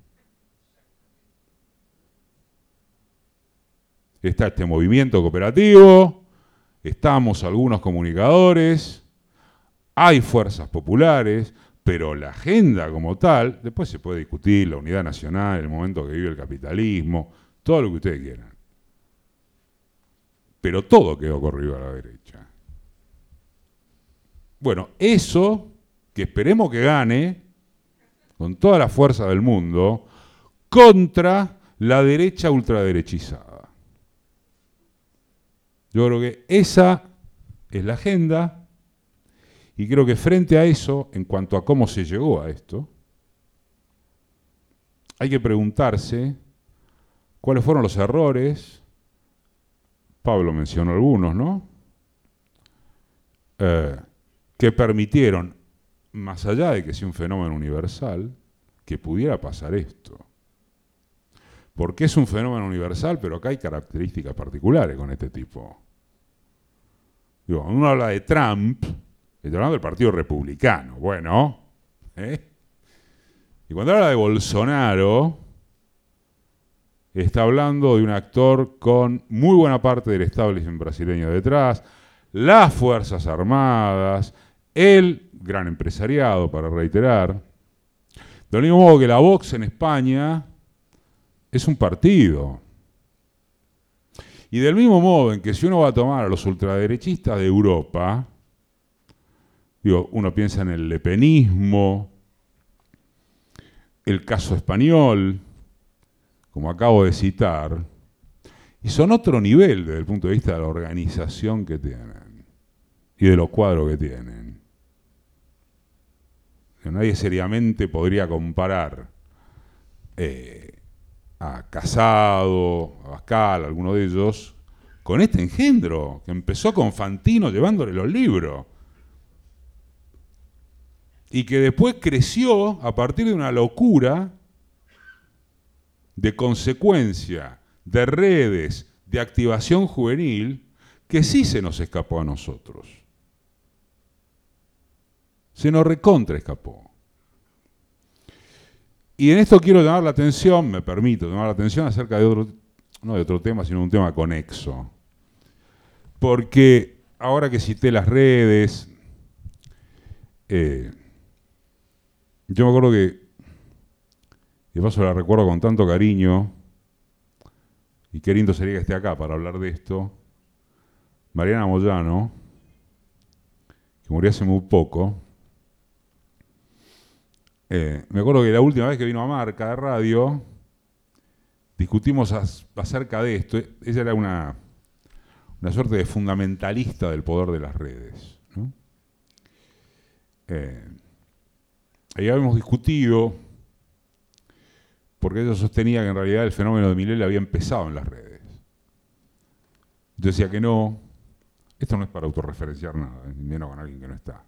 Está este movimiento cooperativo, estamos algunos comunicadores, hay fuerzas populares, pero la agenda como tal, después se puede discutir la unidad nacional, el momento que vive el capitalismo, todo lo que ustedes quieran. Pero todo quedó corrido a la derecha. Bueno, eso, que esperemos que gane, con toda la fuerza del mundo, contra la derecha ultraderechizada. Yo creo que esa es la agenda, y creo que frente a eso, en cuanto a cómo se llegó a esto, hay que preguntarse cuáles fueron los errores. Pablo mencionó algunos, ¿no? Que permitieron, más allá de que sea un fenómeno universal, que pudiera pasar esto. Porque es un fenómeno universal, pero acá hay características particulares con este tipo. Digo, cuando uno habla de Trump, está hablando del Partido Republicano, bueno, y cuando habla de Bolsonaro, está hablando de un actor con muy buena parte del establishment brasileño detrás, las Fuerzas Armadas, el gran empresariado, para reiterar. Del mismo modo que la Vox en España es un partido. Y del mismo modo en que si uno va a tomar a los ultraderechistas de Europa, digo, uno piensa en el lepenismo, el caso español, como acabo de citar, y son otro nivel desde el punto de vista de la organización que tienen y de los cuadros que tienen. Nadie seriamente podría comparar a Casado, a Bascal, alguno de ellos, con este engendro que empezó con Fantino llevándole los libros y que después creció a partir de una locura de consecuencia, de redes, de activación juvenil, que sí se nos escapó a nosotros. Se nos recontra escapó. Y en esto quiero llamar la atención, me permito llamar la atención acerca de otro, no de otro tema, sino de un tema conexo. Porque ahora que cité las redes, yo me acuerdo que, de paso la recuerdo con tanto cariño, y qué lindo sería que esté acá para hablar de esto, Mariana Moyano, que murió hace muy poco. Me acuerdo que la última vez que vino a Marca de radio, discutimos acerca de esto. Ella era una suerte de fundamentalista del poder de las redes, ¿no? Ahí habíamos discutido, porque ella sostenía que en realidad el fenómeno de Milei había empezado en las redes. Yo decía que no, esto no es para autorreferenciar nada, menos con alguien que no está.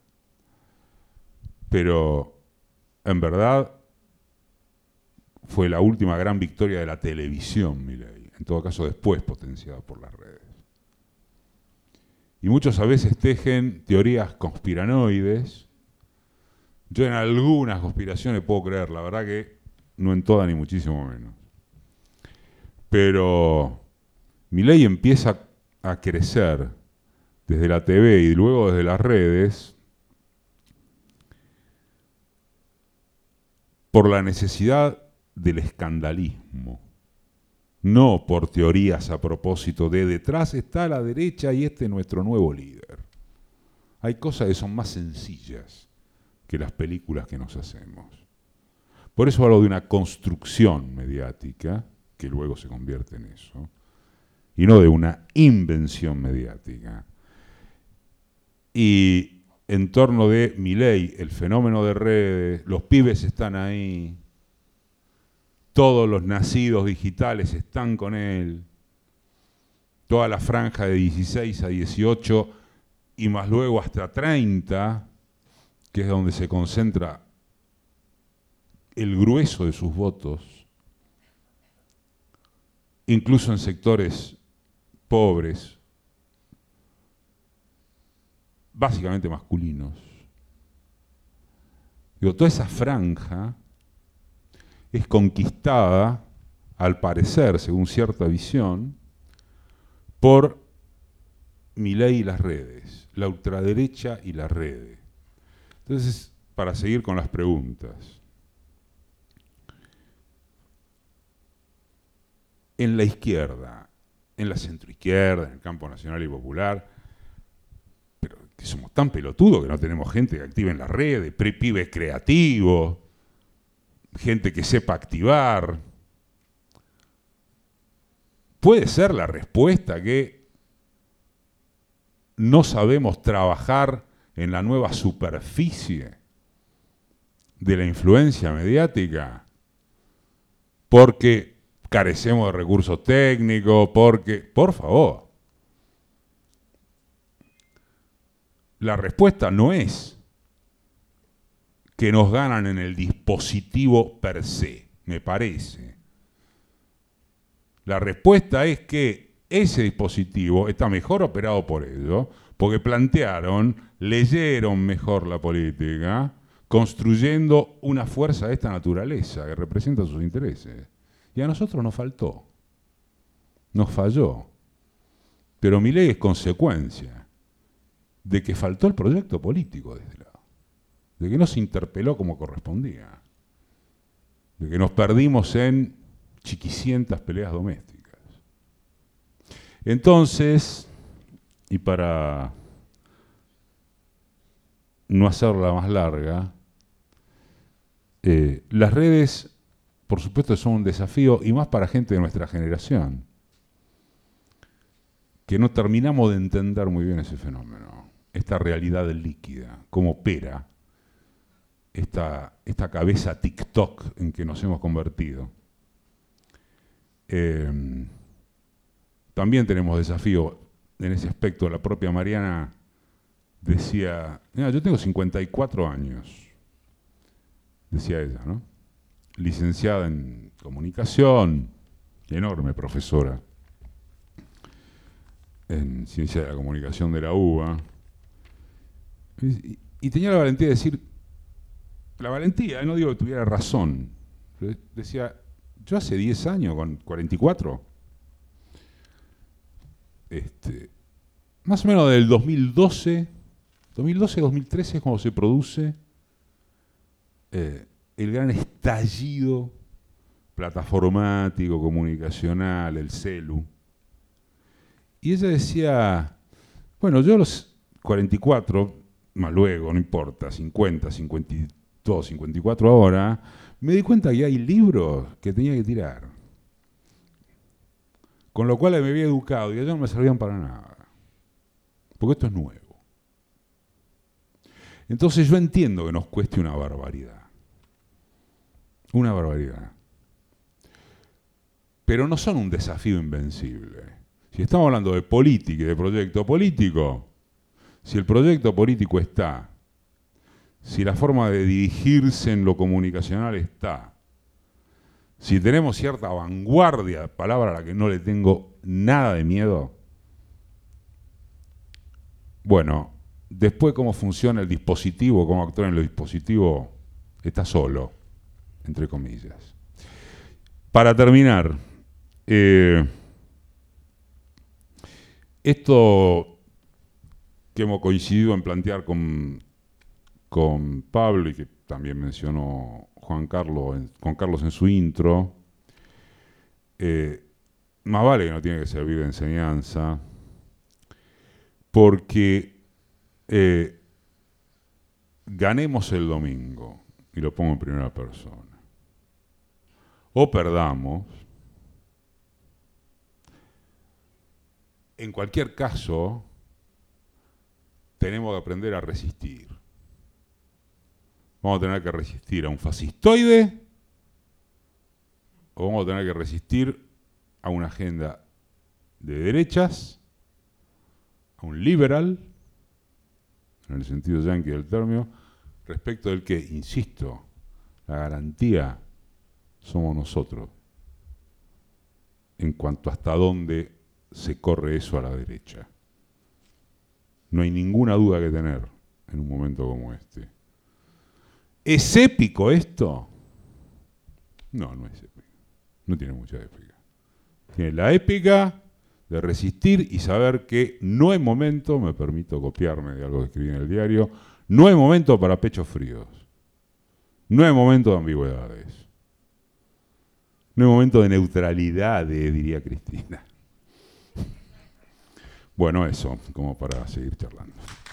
Pero, en verdad, fue la última gran victoria de la televisión, Milei, en todo caso después potenciada por las redes. Y muchos a veces tejen teorías conspiranoides. Yo en algunas conspiraciones puedo creer, la verdad que no en todas ni muchísimo menos. Pero Milei empieza a crecer desde la TV y luego desde las redes por la necesidad del escandalismo, no por teorías a propósito de detrás está la derecha y este es nuestro nuevo líder. Hay cosas que son más sencillas que las películas que nos hacemos. Por eso hablo de una construcción mediática que luego se convierte en eso, y no de una invención mediática. Y en torno de Milei, el fenómeno de redes, los pibes están ahí, todos los nacidos digitales están con él, toda la franja de 16 a 18 y más luego hasta 30, que es donde se concentra el grueso de sus votos, incluso en sectores pobres, básicamente masculinos. Digo, toda esa franja es conquistada, al parecer, según cierta visión, por Milei y las redes, la ultraderecha y las redes. Entonces, para seguir con las preguntas. En la izquierda, en la centroizquierda, en el campo nacional y popular, pero que somos tan pelotudos que no tenemos gente que active en las redes, pibes creativos, gente que sepa activar. ¿Puede ser la respuesta que no sabemos trabajar en la nueva superficie de la influencia mediática? Porque carecemos de recursos técnicos, porque, por favor, la respuesta no es que nos ganan en el dispositivo per se, me parece. La respuesta es que ese dispositivo está mejor operado por ellos, porque plantearon, leyeron mejor la política, construyendo una fuerza de esta naturaleza que representa sus intereses. Y a nosotros nos faltó, nos falló. Pero Milei es consecuencia de que faltó el proyecto político de este lado, de que no se interpeló como correspondía, de que nos perdimos en chiquicientas peleas domésticas. Entonces, y para no hacerla más larga, las redes, por supuesto, son un desafío, y más para gente de nuestra generación, que no terminamos de entender muy bien ese fenómeno, esta realidad líquida, cómo opera esta cabeza TikTok en que nos hemos convertido. También tenemos desafío en ese aspecto. La propia Mariana decía, mira, yo tengo 54 años, decía ella, ¿no? Licenciada en comunicación, enorme profesora en ciencia de la comunicación de la UBA, y tenía la valentía de decir, la valentía, no digo que tuviera razón, decía, yo hace 10 años, con 44, más o menos del 2012-2013 es cuando se produce el gran estallido plataformático, comunicacional, el celu. Y ella decía, bueno, yo a los 44, más luego, no importa, 50, 52, 54 ahora, me di cuenta que hay libros que tenía que tirar. con lo cual me había educado y ellos no me servían para nada, porque esto es nuevo. Entonces yo entiendo que nos cueste una barbaridad. Una barbaridad. Pero no son un desafío invencible. Si estamos hablando de política y de proyecto político, si el proyecto político está, si la forma de dirigirse en lo comunicacional está, si tenemos cierta vanguardia, palabra a la que no le tengo nada de miedo, bueno, después cómo funciona el dispositivo, cómo actuar en el dispositivo, está solo, entre comillas. Para terminar, esto que hemos coincidido en plantear con Pablo y que también mencionó Juan Carlos en su intro, más vale que no tiene que servir de enseñanza, porque ganemos el domingo, y lo pongo en primera persona, o perdamos, en cualquier caso, tenemos que aprender a resistir. Vamos a tener que resistir a un fascistoide o vamos a tener que resistir a una agenda de derechas, a un liberal, en el sentido yanqui del término, respecto del que, insisto, la garantía somos nosotros en cuanto hasta dónde se corre eso a la derecha. No hay ninguna duda que tener en un momento como este. ¿Es épico esto? No, no es épico. No tiene mucha épica. Tiene la épica de resistir y saber que no es momento, me permito copiarme de algo que escribí en el diario, no es momento para pechos fríos. No es momento de ambigüedades. No es momento de neutralidades, diría Cristina. Bueno, eso, como para seguir charlando.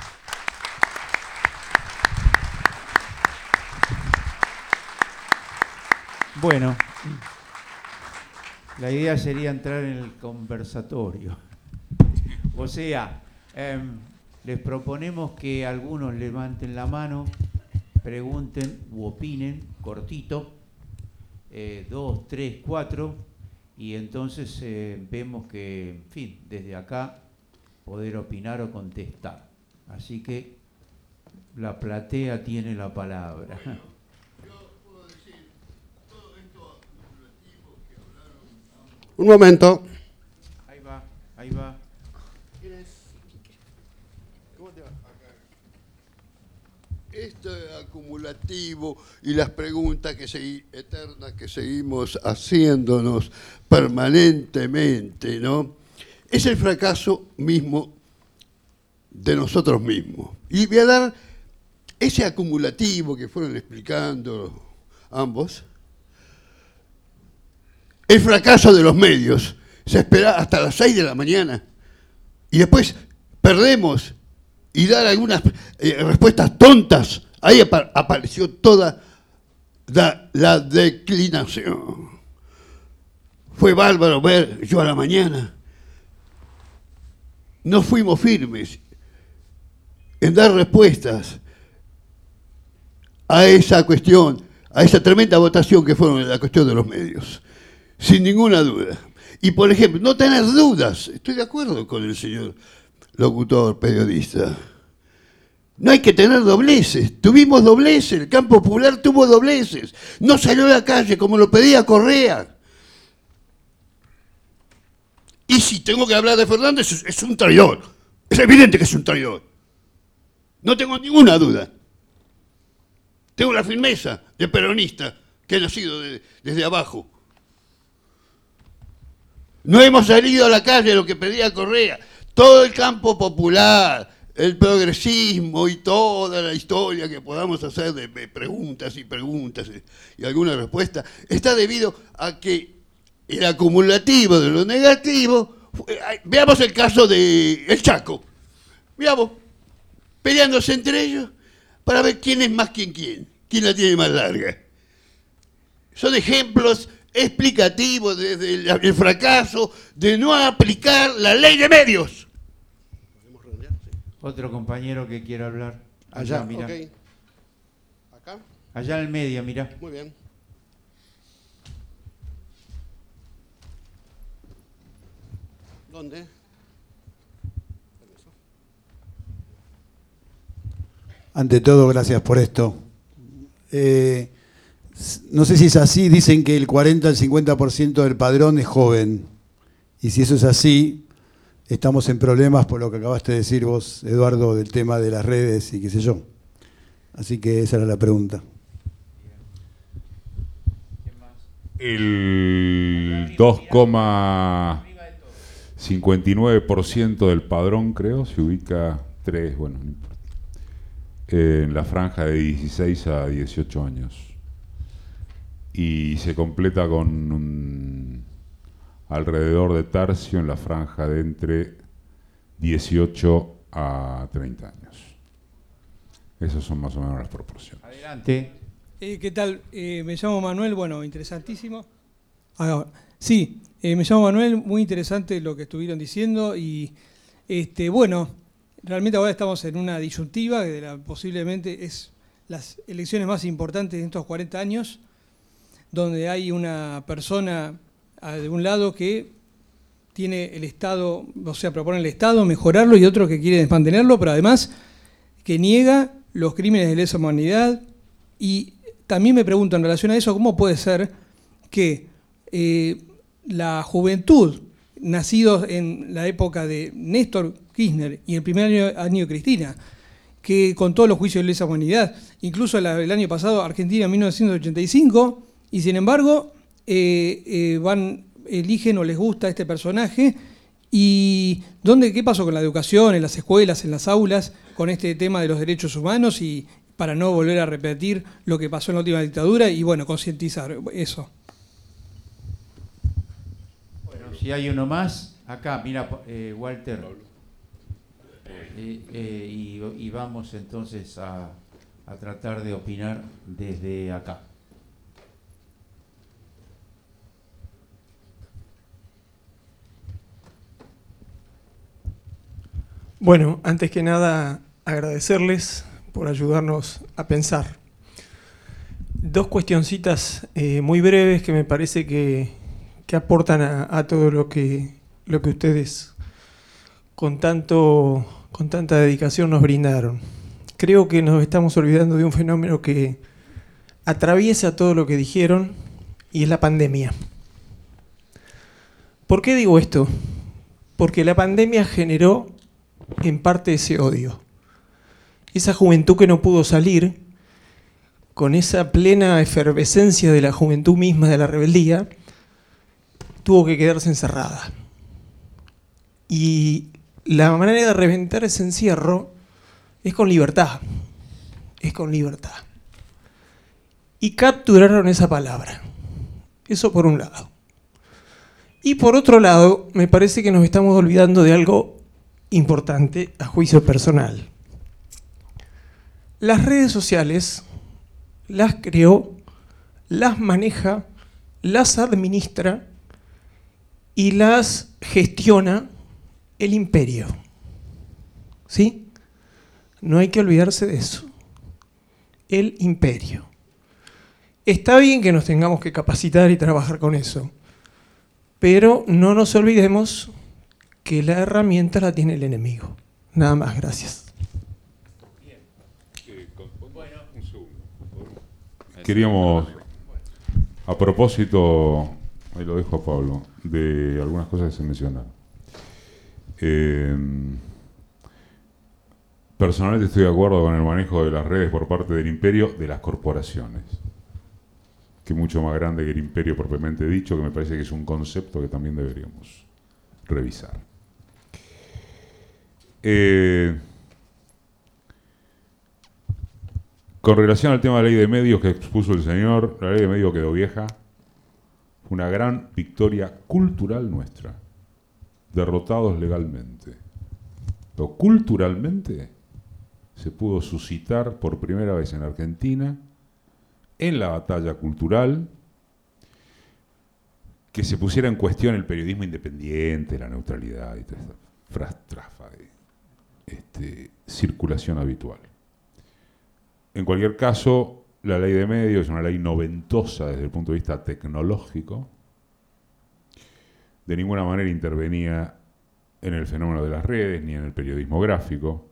Bueno, la idea sería entrar en el conversatorio. O sea, les proponemos que algunos levanten la mano, pregunten u opinen, cortito, 2, 3, 4, y entonces vemos que, en fin, desde acá poder opinar o contestar. Así que la platea tiene la palabra. Un momento. Ahí va, ahí va. ¿Cómo te va? Este acumulativo y las preguntas eternas que seguimos haciéndonos permanentemente, ¿no? Es el fracaso mismo de nosotros mismos. Y voy a dar ese acumulativo que fueron explicando ambos. El fracaso de los medios. Se espera hasta las 6 de la mañana. Y después perdemos y dar algunas respuestas tontas. Ahí apareció toda la declinación. Fue bárbaro ver yo a la mañana. No fuimos firmes en dar respuestas a esa cuestión, a esa tremenda votación que fueron en la cuestión de los medios. Sin ninguna duda. Y, por ejemplo, no tener dudas. Estoy de acuerdo con el señor locutor, periodista. No hay que tener dobleces. Tuvimos dobleces. El campo popular tuvo dobleces. No salió a la calle como lo pedía Correa. Y si tengo que hablar de Fernández, es un traidor. Es evidente que es un traidor. No tengo ninguna duda. Tengo la firmeza de peronista que ha nacido desde abajo. No hemos salido a la calle, lo que pedía Correa. Todo el campo popular, el progresismo y toda la historia que podamos hacer de preguntas y preguntas y alguna respuesta, está debido a que el acumulativo de lo negativo, veamos el caso de El Chaco. Veamos, peleándose entre ellos para ver quién es más quién la tiene más larga. Son ejemplos explicativo desde el fracaso de no aplicar la ley de medios. Otro compañero que quiera hablar. Allá, mira. ok. ¿Acá? Allá en el medio, mira. Muy bien. ¿Dónde? Ante todo, gracias por esto. No sé si es así, dicen que el 40 al 50% del padrón es joven. Y si eso es así, estamos en problemas por lo que acabaste de decir vos, Eduardo, del tema de las redes y qué sé yo. Así que esa era la pregunta. El 2,59% del padrón, creo, se ubica no importa, en la franja de 16 a 18 años. Y se completa con alrededor de tercio en la franja de entre 18 a 30 años. Esas son más o menos las proporciones. Adelante. ¿Qué tal? Me llamo Manuel, bueno, interesantísimo. Sí, me llamo Manuel, muy interesante lo que estuvieron diciendo y bueno, realmente ahora estamos en una disyuntiva que posiblemente es las elecciones más importantes de estos 40 años, donde hay una persona de un lado que tiene el Estado, o sea, propone el Estado mejorarlo y otro que quiere desmantenerlo, pero además que niega los crímenes de lesa humanidad. Y también me pregunto en relación a eso, ¿cómo puede ser que la juventud, nacidos en la época de Néstor Kirchner y el primer año de Cristina, que con todos los juicios de lesa humanidad, incluso el año pasado Argentina en 1985, y sin embargo eligen o les gusta este personaje? ¿Y qué pasó con la educación, en las escuelas, en las aulas, con este tema de los derechos humanos y para no volver a repetir lo que pasó en la última dictadura y, bueno, concientizar eso? Bueno, si hay uno más, acá, mira, Walter. Y vamos entonces a tratar de opinar desde acá. Bueno, antes que nada, agradecerles por ayudarnos a pensar. Dos cuestioncitas muy breves que me parece que aportan a todo lo que ustedes con tanta dedicación nos brindaron. Creo que nos estamos olvidando de un fenómeno que atraviesa todo lo que dijeron y es la pandemia. ¿Por qué digo esto? Porque la pandemia generó en parte ese odio. Esa juventud que no pudo salir, con esa plena efervescencia de la juventud misma, de la rebeldía, tuvo que quedarse encerrada. Y la manera de reventar ese encierro es con libertad. Es con libertad. Y capturaron esa palabra. Eso por un lado. Y por otro lado, me parece que nos estamos olvidando de algo importante a juicio personal. Las redes sociales las creó, las maneja, las administra y las gestiona el imperio. ¿Sí? No hay que olvidarse de eso. El imperio. Está bien que nos tengamos que capacitar y trabajar con eso, pero no nos olvidemos que la herramienta la tiene el enemigo. Nada más, gracias. Queríamos, a propósito, ahí lo dejo a Pablo, de algunas cosas que se mencionaron. Personalmente estoy de acuerdo con el manejo de las redes por parte del imperio de las corporaciones, que es mucho más grande que el imperio propiamente dicho, que me parece que es un concepto que también deberíamos revisar. Con relación al tema de la ley de medios que expuso el señor, la ley de medios quedó vieja. Fue una gran victoria cultural nuestra. Derrotados legalmente. Pero culturalmente se pudo suscitar por primera vez en Argentina, en la batalla cultural, que se pusiera en cuestión el periodismo independiente, la neutralidad y toda esta frastrafa de circulación habitual. En cualquier caso, la ley de medios es una ley noventosa desde el punto de vista tecnológico. De ninguna manera intervenía en el fenómeno de las redes ni en el periodismo gráfico.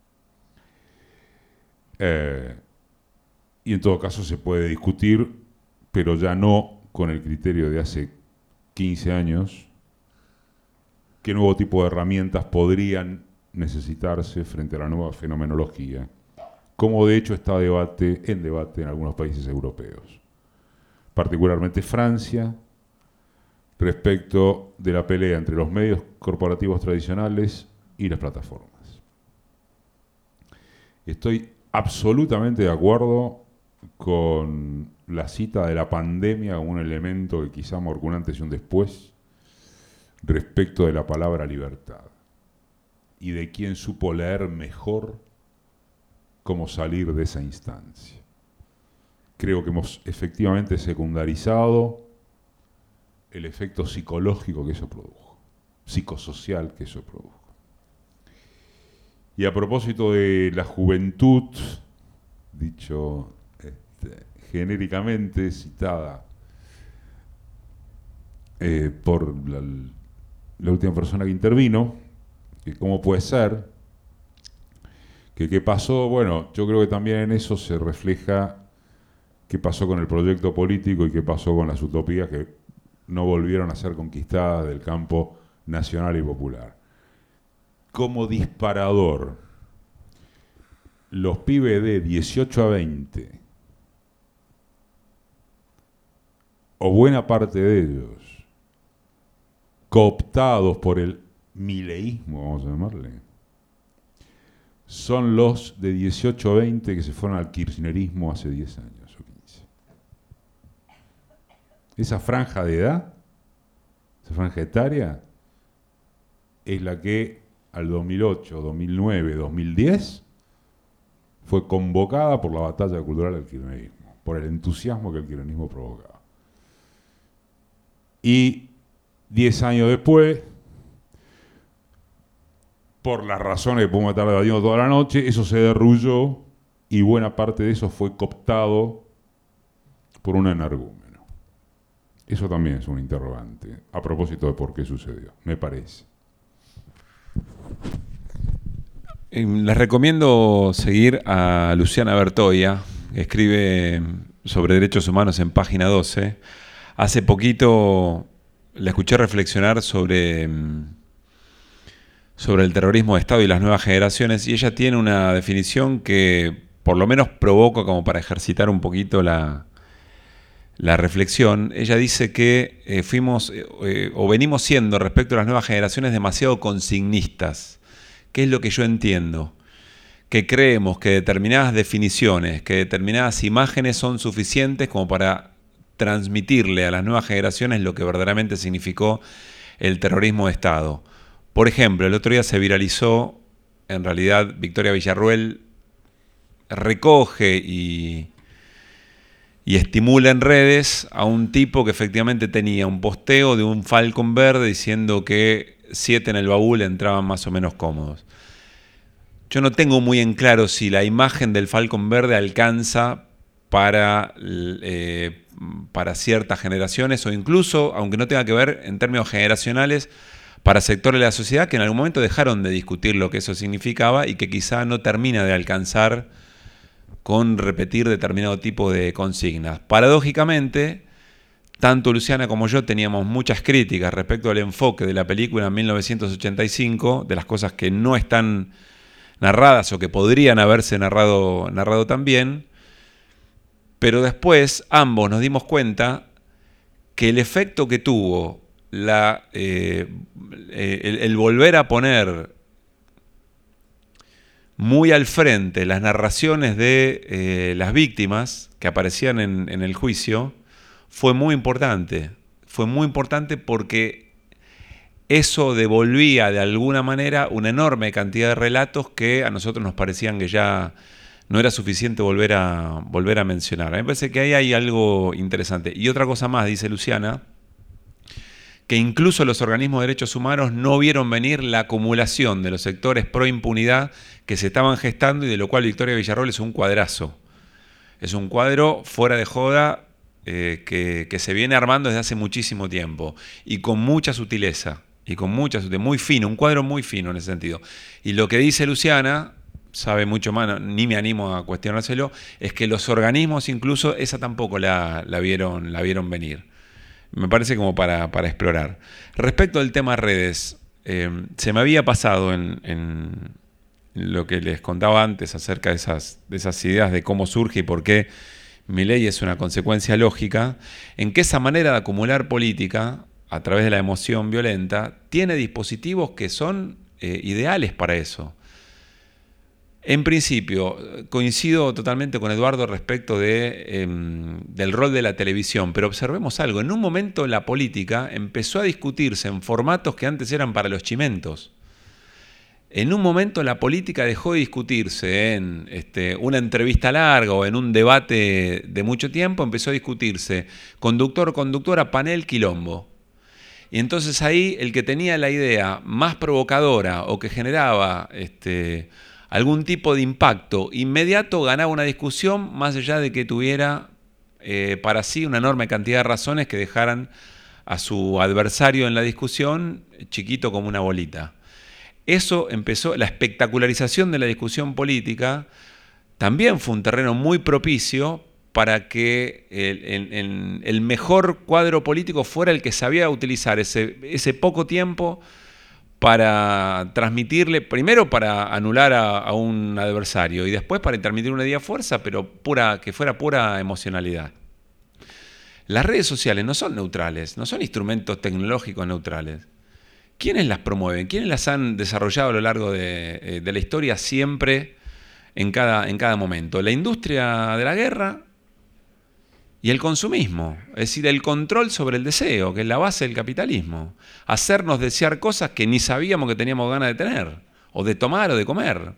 Y en todo caso se puede discutir, pero ya no con el criterio de hace 15 años, qué nuevo tipo de herramientas podrían necesitarse frente a la nueva fenomenología, como de hecho está en debate en algunos países europeos, particularmente Francia, respecto de la pelea entre los medios corporativos tradicionales y las plataformas. Estoy absolutamente de acuerdo con la cita de la pandemia como un elemento que quizá marcó un antes y un después respecto de la palabra libertad y de quién supo leer mejor cómo salir de esa instancia. Creo que hemos efectivamente secundarizado el efecto psicológico que eso produjo, psicosocial que eso produjo. Y a propósito de la juventud, dicho genéricamente, citada por la última persona que intervino, que cómo puede ser, que qué pasó, bueno, yo creo que también en eso se refleja qué pasó con el proyecto político y qué pasó con las utopías que no volvieron a ser conquistadas del campo nacional y popular. Como disparador, los pibes de 18 a 20, o buena parte de ellos, cooptados por el mileísmo, vamos a llamarle, son los de 18 a 20 que se fueron al kirchnerismo hace 10 años o 15. Esa franja de edad, esa franja etaria, es la que al 2008, 2009, 2010 fue convocada por la batalla cultural del kirchnerismo, por el entusiasmo que el kirchnerismo provocaba. Y 10 años después, por las razones que podemos estar debatiendo toda la noche, eso se derrulló y buena parte de eso fue cooptado por un energúmeno. Eso también es un interrogante, a propósito de por qué sucedió, me parece. Les recomiendo seguir a Luciana Bertoia, que escribe sobre derechos humanos en Página 12. Hace poquito la escuché reflexionar sobre el terrorismo de Estado y las nuevas generaciones, y ella tiene una definición que por lo menos provoca como para ejercitar un poquito la reflexión. Ella dice que venimos siendo respecto a las nuevas generaciones demasiado consignistas. ¿Qué es lo que yo entiendo? Que creemos que determinadas definiciones, que determinadas imágenes son suficientes como para transmitirle a las nuevas generaciones lo que verdaderamente significó el terrorismo de Estado. Por ejemplo, el otro día se viralizó, en realidad Victoria Villarruel recoge y estimula en redes a un tipo que efectivamente tenía un posteo de un Falcon verde diciendo que 7 en el baúl entraban más o menos cómodos. Yo no tengo muy en claro si la imagen del Falcon verde alcanza para ciertas generaciones o incluso, aunque no tenga que ver en términos generacionales, para sectores de la sociedad que en algún momento dejaron de discutir lo que eso significaba y que quizá no termina de alcanzar con repetir determinado tipo de consignas. Paradójicamente, tanto Luciana como yo teníamos muchas críticas respecto al enfoque de la película en 1985, de las cosas que no están narradas o que podrían haberse narrado también, pero después ambos nos dimos cuenta que el efecto que tuvo el volver a poner muy al frente las narraciones de las víctimas que aparecían en el juicio fue muy importante. Fue muy importante porque eso devolvía de alguna manera una enorme cantidad de relatos que a nosotros nos parecían que ya no era suficiente volver a mencionar. A mí me parece que ahí hay algo interesante. Y otra cosa más, dice Luciana, que incluso los organismos de derechos humanos no vieron venir la acumulación de los sectores pro impunidad que se estaban gestando y de lo cual Victoria Villarroel es un cuadrazo. Es un cuadro fuera de joda que se viene armando desde hace muchísimo tiempo y con mucha sutileza, muy fino, un cuadro muy fino en ese sentido. Y lo que dice Luciana, sabe mucho más, ni me animo a cuestionárselo, es que los organismos incluso esa tampoco la vieron venir. Me parece como para explorar. Respecto al tema redes, se me había pasado en lo que les contaba antes acerca de esas ideas de cómo surge y por qué Milei es una consecuencia lógica, en que esa manera de acumular política a través de la emoción violenta tiene dispositivos que son ideales para eso. En principio, coincido totalmente con Eduardo respecto del rol de la televisión, pero observemos algo. En un momento la política empezó a discutirse en formatos que antes eran para los chimentos. En un momento la política dejó de discutirse en una entrevista larga o en un debate de mucho tiempo, empezó a discutirse conductor, conductora, panel, quilombo. Y entonces ahí el que tenía la idea más provocadora o que generaba algún tipo de impacto inmediato ganaba una discusión más allá de que tuviera para sí una enorme cantidad de razones que dejaran a su adversario en la discusión chiquito como una bolita. Eso empezó, la espectacularización de la discusión política también fue un terreno muy propicio para que el mejor cuadro político fuera el que sabía utilizar ese poco tiempo para transmitirle, primero para anular a un adversario y después para transmitir una idea de fuerza, pero que fuera pura emocionalidad. Las redes sociales no son neutrales, no son instrumentos tecnológicos neutrales. ¿Quiénes las promueven? ¿Quiénes las han desarrollado a lo largo de la historia siempre, en cada momento? La industria de la guerra y el consumismo, es decir, el control sobre el deseo, que es la base del capitalismo. Hacernos desear cosas que ni sabíamos que teníamos ganas de tener, o de tomar o de comer.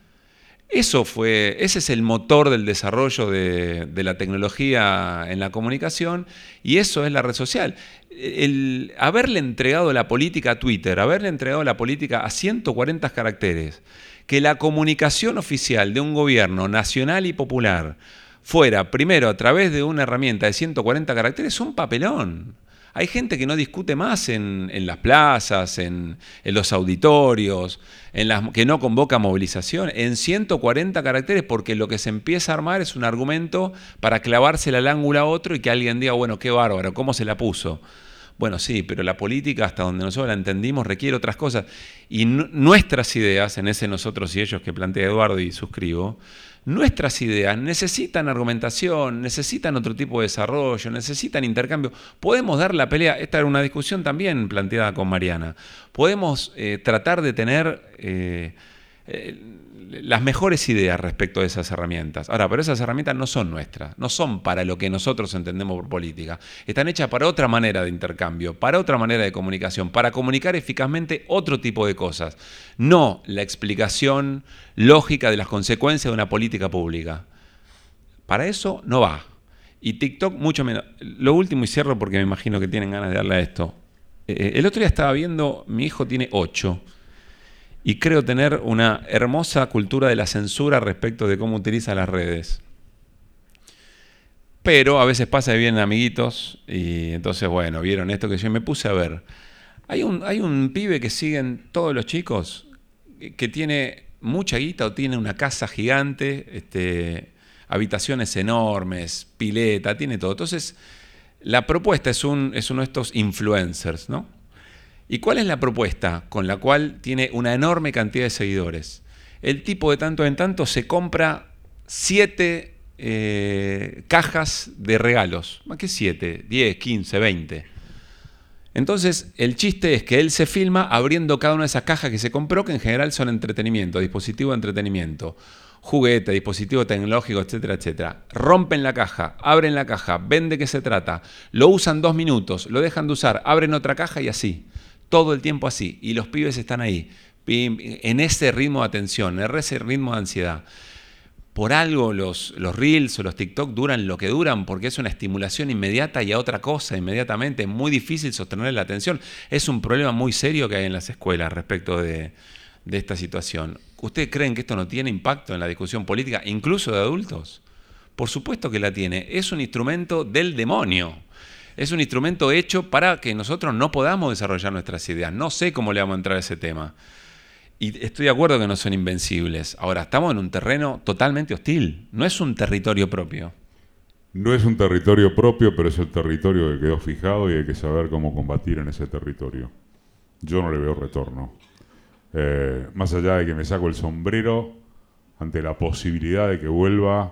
Ese es el motor del desarrollo de la tecnología en la comunicación y eso es la red social. El haberle entregado la política a Twitter, haberle entregado la política a 140 caracteres, que la comunicación oficial de un gobierno nacional y popular fuera primero a través de una herramienta de 140 caracteres, es un papelón. Hay gente que no discute más en las plazas, en los auditorios, que no convoca movilización, en 140 caracteres, porque lo que se empieza a armar es un argumento para clavársela al ángulo a otro y que alguien diga, bueno, qué bárbaro, ¿cómo se la puso? Bueno, sí, pero la política, hasta donde nosotros la entendimos, requiere otras cosas. Y nuestras ideas, en ese nosotros y ellos que plantea Eduardo y suscribo, nuestras ideas necesitan argumentación, necesitan otro tipo de desarrollo, necesitan intercambio. Podemos dar la pelea, esta era una discusión también planteada con Mariana, podemos tratar de tener las mejores ideas respecto de esas herramientas. Ahora, pero esas herramientas no son nuestras, no son para lo que nosotros entendemos por política. Están hechas para otra manera de intercambio, para otra manera de comunicación, para comunicar eficazmente otro tipo de cosas, no la explicación lógica de las consecuencias de una política pública. Para eso no va. Y TikTok mucho menos. Lo último y cierro porque me imagino que tienen ganas de darle a esto. El otro día estaba viendo, mi hijo tiene 8 y creo tener una hermosa cultura de la censura respecto de cómo utiliza las redes. Pero a veces pasa que vienen amiguitos y entonces, bueno, vieron esto que yo me puse a ver. Hay un pibe que siguen todos los chicos que tiene mucha guita o tiene una casa gigante, habitaciones enormes, pileta, tiene todo. Entonces, la propuesta es uno de estos influencers, ¿no? ¿Y cuál es la propuesta? Con la cual tiene una enorme cantidad de seguidores. El tipo de tanto en tanto se compra 7 cajas de regalos. ¿Más que 7? 10, 15, 20. Entonces, el chiste es que él se filma abriendo cada una de esas cajas que se compró, que en general son entretenimiento, dispositivo de entretenimiento, juguete, dispositivo tecnológico, etcétera, etcétera. Rompen la caja, abren la caja, ven de qué se trata, lo usan 2 minutos, lo dejan de usar, abren otra caja y así. Todo el tiempo así. Y los pibes están ahí, en ese ritmo de atención, en ese ritmo de ansiedad. Por algo los Reels o los TikTok duran lo que duran, porque es una estimulación inmediata y a otra cosa inmediatamente. Es muy difícil sostener la atención. Es un problema muy serio que hay en las escuelas respecto de esta situación. ¿Ustedes creen que esto no tiene impacto en la discusión política, incluso de adultos? Por supuesto que la tiene. Es un instrumento del demonio. Es un instrumento hecho para que nosotros no podamos desarrollar nuestras ideas. No sé cómo le vamos a entrar a ese tema. Y estoy de acuerdo que no son invencibles. Ahora, estamos en un terreno totalmente hostil. No es un territorio propio. No es un territorio propio, pero es el territorio que quedó fijado y hay que saber cómo combatir en ese territorio. Yo no le veo retorno. Más allá de que me saco el sombrero ante la posibilidad de que vuelva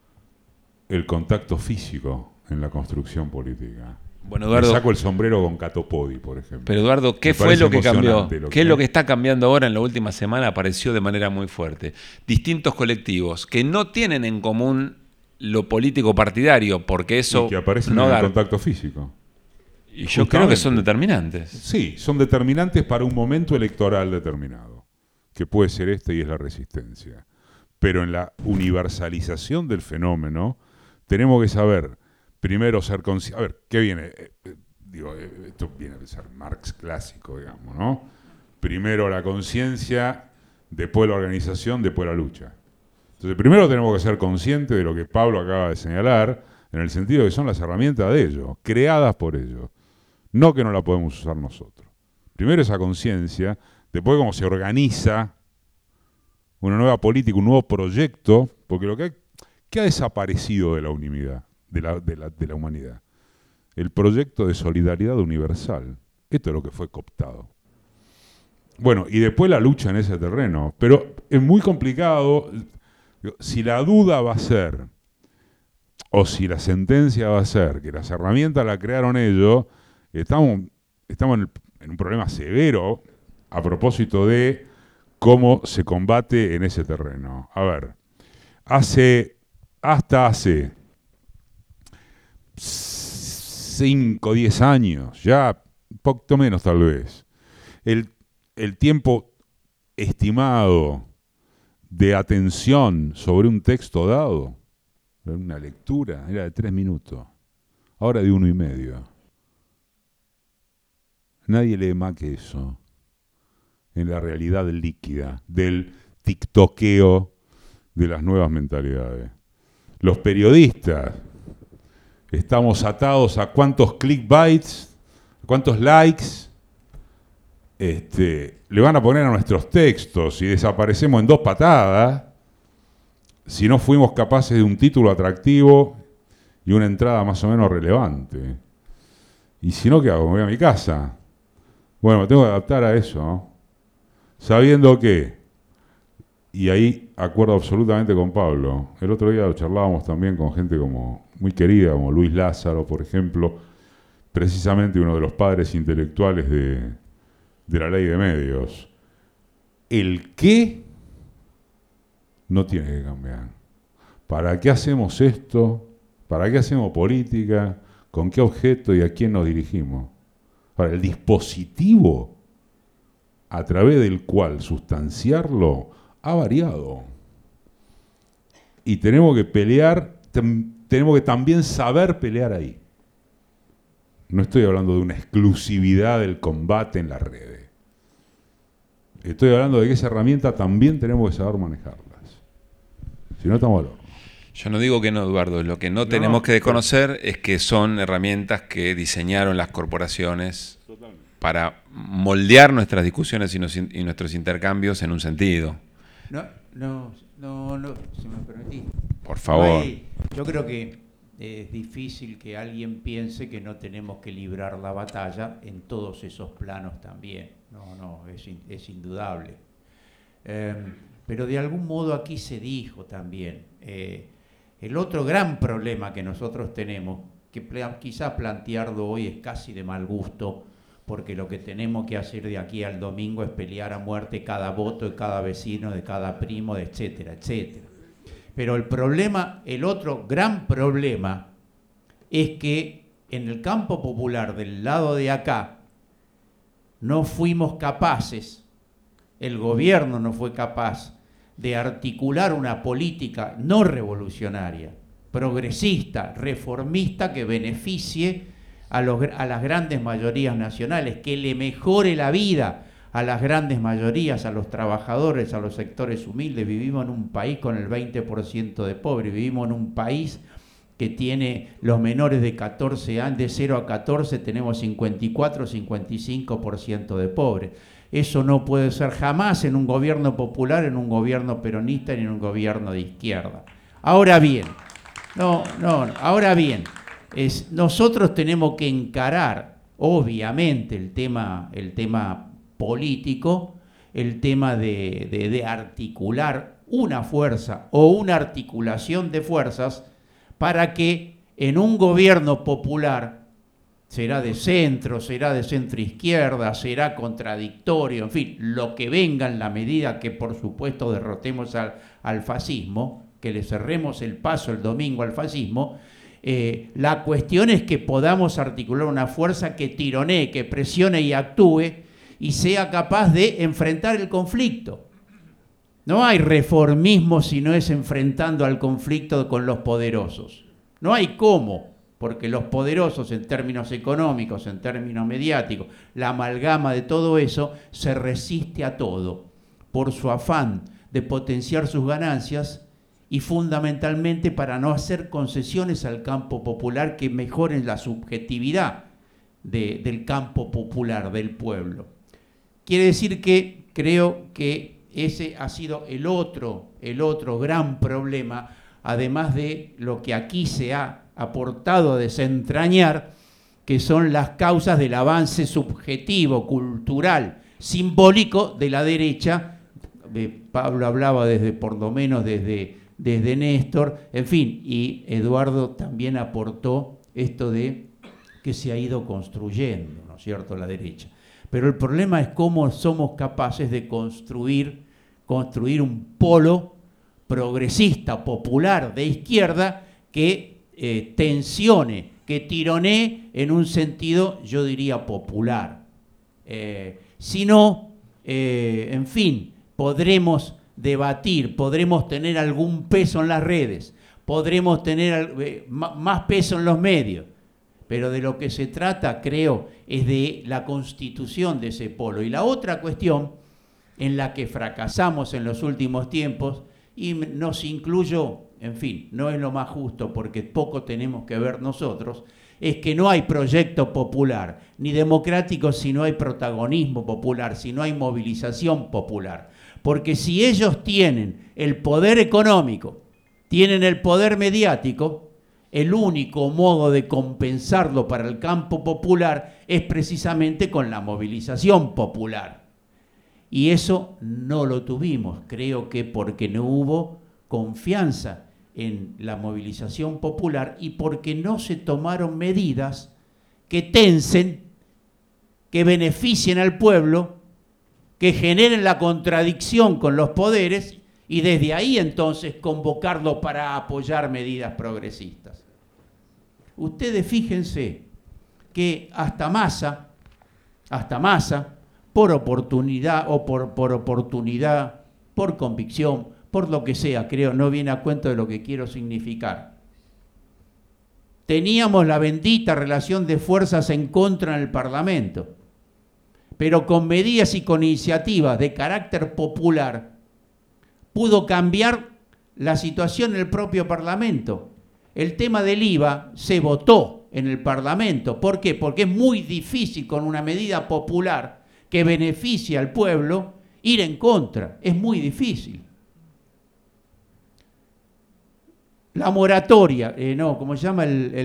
el contacto físico en la construcción política. Bueno, Eduardo, me saco el sombrero con Catopodi, por ejemplo. Pero Eduardo, ¿qué fue lo que cambió? ¿Qué es lo que está cambiando ahora en la última semana? Apareció de manera muy fuerte. Distintos colectivos que no tienen en común lo político partidario, porque eso y que aparecen no en da... el contacto físico. Y yo creo que son determinantes. Sí, son determinantes para un momento electoral determinado, que puede ser este y es la resistencia. Pero en la universalización del fenómeno tenemos que saber... Primero ser consciente. A ver, ¿qué viene? Esto viene a ser Marx clásico, digamos, ¿no? Primero la conciencia, después la organización, después la lucha. Entonces, primero tenemos que ser conscientes de lo que Pablo acaba de señalar, en el sentido de que son las herramientas de ellos, creadas por ellos. No que no la podemos usar nosotros. Primero esa conciencia, después cómo se organiza una nueva política, un nuevo proyecto, porque lo que ha desaparecido de la unidad. De la humanidad. El proyecto de solidaridad universal. Esto es lo que fue cooptado. Bueno, y después la lucha en ese terreno. Pero es muy complicado. Si la duda va a ser, o si la sentencia va a ser, que las herramientas la crearon ellos, estamos en un problema severo a propósito de cómo se combate en ese terreno. A ver, hasta hace 5 o 10 años, ya un poquito menos tal vez, el tiempo estimado de atención sobre un texto dado, una lectura, era de 3 minutos, ahora de 1,5. Nadie lee más que eso en la realidad líquida del tiktokeo de las nuevas mentalidades. Los periodistas estamos atados a cuántos clickbaits, a cuántos likes le van a poner a nuestros textos y desaparecemos en 2 patadas si no fuimos capaces de un título atractivo y una entrada más o menos relevante. Y si no, ¿qué hago? Me voy a mi casa. Bueno, me tengo que adaptar a eso, ¿no? Sabiendo que, y ahí acuerdo absolutamente con Pablo, el otro día lo charlábamos también con gente como muy querida, como Luis Lázaro, por ejemplo, precisamente uno de los padres intelectuales de la ley de medios. El qué no tiene que cambiar. ¿Para qué hacemos esto? ¿Para qué hacemos política? ¿Con qué objeto y a quién nos dirigimos? Ahora, el dispositivo a través del cual sustanciarlo ha variado. Y tenemos que pelear, tenemos que también saber pelear ahí. No estoy hablando de una exclusividad del combate en las redes. Estoy hablando de que esa herramienta también tenemos que saber manejarlas. Si no, estamos al horno. Yo no digo que no, Eduardo. Lo que no tenemos que desconocer es que son herramientas que diseñaron las corporaciones para moldear nuestras discusiones y nuestros intercambios en un sentido. No, si me permitís. Por favor. Yo creo que es difícil que alguien piense que no tenemos que librar la batalla en todos esos planos también. No, es indudable. Pero de algún modo aquí se dijo también. El otro gran problema que nosotros tenemos, que quizás plantearlo hoy es casi de mal gusto, porque lo que tenemos que hacer de aquí al domingo es pelear a muerte cada voto de cada vecino, de cada primo, etcétera, etcétera. Pero el otro gran problema es que en el campo popular del lado de acá no fuimos capaces, el gobierno no fue capaz de articular una política no revolucionaria, progresista, reformista, que beneficie a las grandes mayorías nacionales, que le mejore la vida a las grandes mayorías, a los trabajadores, a los sectores humildes. Vivimos en un país con el 20% de pobres, vivimos en un país que tiene los menores de 14 años, de 0 a 14 tenemos 54-55% de pobres. Eso no puede ser jamás en un gobierno popular, en un gobierno peronista ni en un gobierno de izquierda. Ahora bien, nosotros tenemos que encarar, obviamente, el tema político, el tema de articular una fuerza o una articulación de fuerzas para que en un gobierno popular, será de centro izquierda, será contradictorio, en fin, lo que venga en la medida que por supuesto derrotemos al fascismo, que le cerremos el paso el domingo al fascismo, la cuestión es que podamos articular una fuerza que tironee, que presione y actúe y sea capaz de enfrentar el conflicto. No hay reformismo si no es enfrentando al conflicto con los poderosos. No hay cómo, porque los poderosos en términos económicos, en términos mediáticos, la amalgama de todo eso se resiste a todo por su afán de potenciar sus ganancias y fundamentalmente para no hacer concesiones al campo popular que mejoren la subjetividad del campo popular, del pueblo. Quiere decir que creo que ese ha sido el otro gran problema, además de lo que aquí se ha aportado a desentrañar, que son las causas del avance subjetivo, cultural, simbólico de la derecha. Pablo hablaba por lo menos desde Néstor, en fin, y Eduardo también aportó esto de que se ha ido construyendo, ¿no es cierto?, la derecha. Pero el problema es cómo somos capaces de construir un polo progresista, popular, de izquierda, que tensione, que tironee en un sentido, yo diría, popular. Si no, en fin, podremos debatir, podremos tener algún peso en las redes, podremos tener más peso en los medios, pero de lo que se trata, creo, es de la constitución de ese polo. Y la otra cuestión en la que fracasamos en los últimos tiempos, y nos incluyo, en fin, no es lo más justo porque poco tenemos que ver nosotros, es que no hay proyecto popular, ni democrático si no hay protagonismo popular, si no hay movilización popular. Porque si ellos tienen el poder económico, tienen el poder mediático, el único modo de compensarlo para el campo popular es precisamente con la movilización popular. Y eso no lo tuvimos, creo que porque no hubo confianza en la movilización popular y porque no se tomaron medidas que tensen, que beneficien al pueblo, que generen la contradicción con los poderes y desde ahí entonces convocarlo para apoyar medidas progresistas. Ustedes fíjense que hasta Massa, por oportunidad o por oportunidad, por convicción, por lo que sea, creo, no viene a cuento de lo que quiero significar. Teníamos la bendita relación de fuerzas en contra en el Parlamento, pero con medidas y con iniciativas de carácter popular pudo cambiar la situación en el propio Parlamento. El tema del IVA se votó en el Parlamento. ¿Por qué? Porque es muy difícil con una medida popular que beneficia al pueblo ir en contra. Es muy difícil. La moratoria, ¿cómo se llama?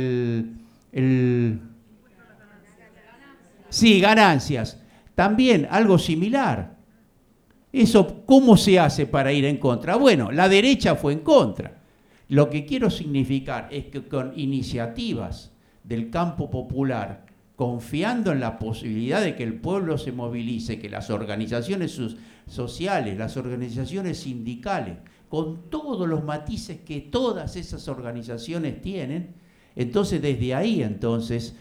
Sí, ganancias. También algo similar. Eso, ¿cómo se hace para ir en contra? Bueno, la derecha fue en contra. Lo que quiero significar es que con iniciativas del campo popular, confiando en la posibilidad de que el pueblo se movilice, que las organizaciones sociales, las organizaciones sindicales, con todos los matices que todas esas organizaciones tienen, entonces desde ahí entonces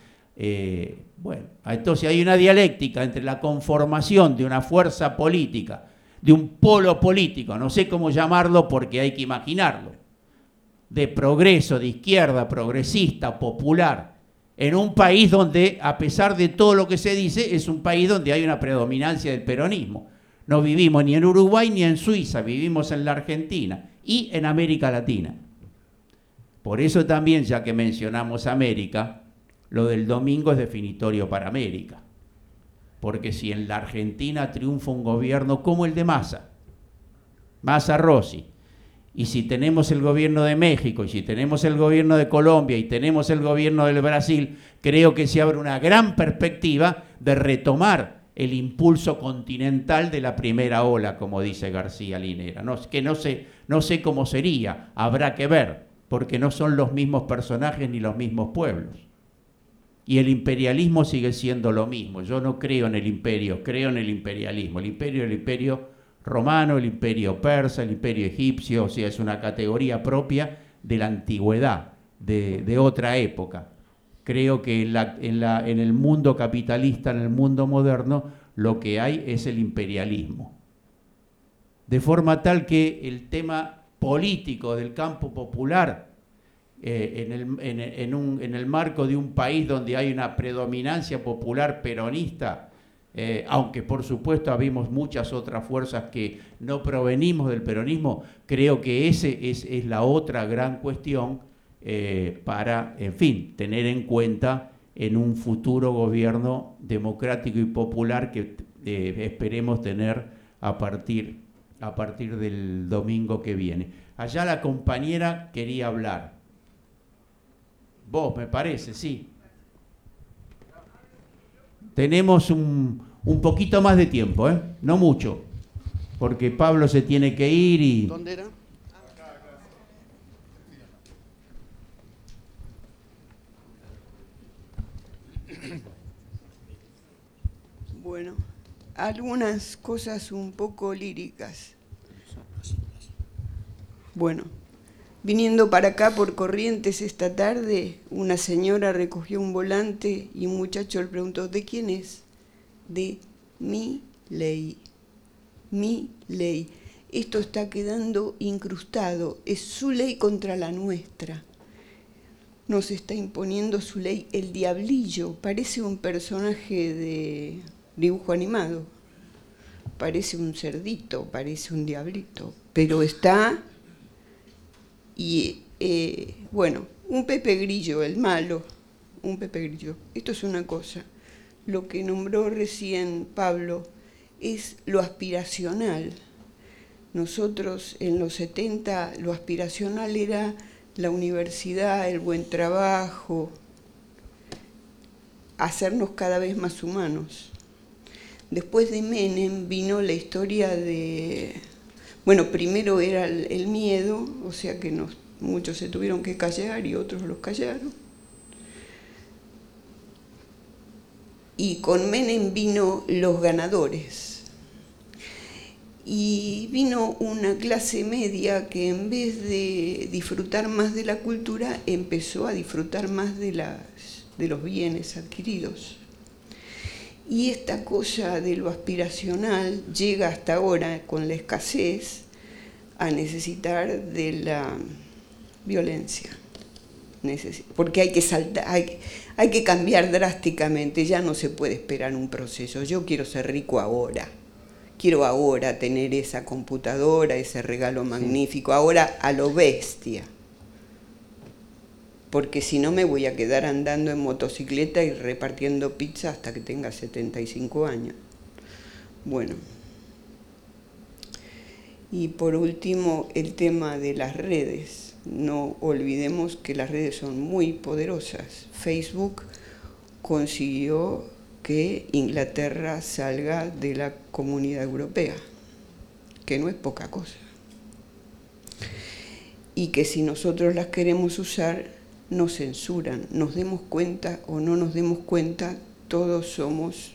hay una dialéctica entre la conformación de una fuerza política de un polo político, no sé cómo llamarlo porque hay que imaginarlo, de progreso, de izquierda, progresista, popular, en un país donde, a pesar de todo lo que se dice, es un país donde hay una predominancia del peronismo. No vivimos ni en Uruguay ni en Suiza, vivimos en la Argentina y en América Latina. Por eso también, ya que mencionamos América, lo del domingo es definitorio para América. Porque si en la Argentina triunfa un gobierno como el de Massa Rossi, y si tenemos el gobierno de México, y si tenemos el gobierno de Colombia, y tenemos el gobierno del Brasil, creo que se abre una gran perspectiva de retomar el impulso continental de la primera ola, como dice García Linera. No sé cómo sería, habrá que ver, porque no son los mismos personajes ni los mismos pueblos. Y el imperialismo sigue siendo lo mismo. Yo no creo en el imperio, creo en el imperialismo. El imperio romano, el imperio persa, el imperio egipcio, o sea, es una categoría propia de la antigüedad, de otra época. Creo que en el mundo capitalista, en el mundo moderno, lo que hay es el imperialismo. De forma tal que el tema político del campo popular, en el marco de un país donde hay una predominancia popular peronista, aunque por supuesto habemos muchas otras fuerzas que no provenimos del peronismo, creo que ese es la otra gran cuestión para, en fin, tener en cuenta en un futuro gobierno democrático y popular que esperemos tener a partir del domingo que viene. Allá la compañera quería hablar. Vos, me parece, sí. Tenemos un poquito más de tiempo, no mucho, porque Pablo se tiene que ir y... ¿Dónde era? Bueno, algunas cosas un poco líricas. Bueno, viniendo para acá por Corrientes esta tarde, una señora recogió un volante y un muchacho le preguntó, ¿de quién es? De Milei. Milei. Esto está quedando incrustado, es su ley contra la nuestra. Nos está imponiendo su ley, el diablillo, parece un personaje de dibujo animado, parece un cerdito, parece un diablito, pero está... Y bueno, un Pepe Grillo, el malo, un Pepe Grillo. Esto es una cosa. Lo que nombró recién Pablo es lo aspiracional. Nosotros en los 70 lo aspiracional era la universidad, el buen trabajo, hacernos cada vez más humanos. Después de Menem vino la historia de... Bueno, primero era el miedo, o sea que muchos se tuvieron que callar y otros los callaron. Y con Menem vino los ganadores. Y vino una clase media que en vez de disfrutar más de la cultura, empezó a disfrutar más de los bienes adquiridos. Y esta cosa de lo aspiracional llega hasta ahora, con la escasez, a necesitar de la violencia. Porque hay que saltar, hay que cambiar drásticamente, ya no se puede esperar un proceso. Yo quiero ser rico ahora, quiero ahora tener esa computadora, ese regalo magnífico, ahora a lo bestia. Porque si no me voy a quedar andando en motocicleta y repartiendo pizza hasta que tenga 75 años. Bueno. Y por último, el tema de las redes. No olvidemos que las redes son muy poderosas. Facebook consiguió que Inglaterra salga de la Comunidad Europea, que no es poca cosa. Y que si nosotros las queremos usar, nos censuran, nos demos cuenta o no nos demos cuenta, todos somos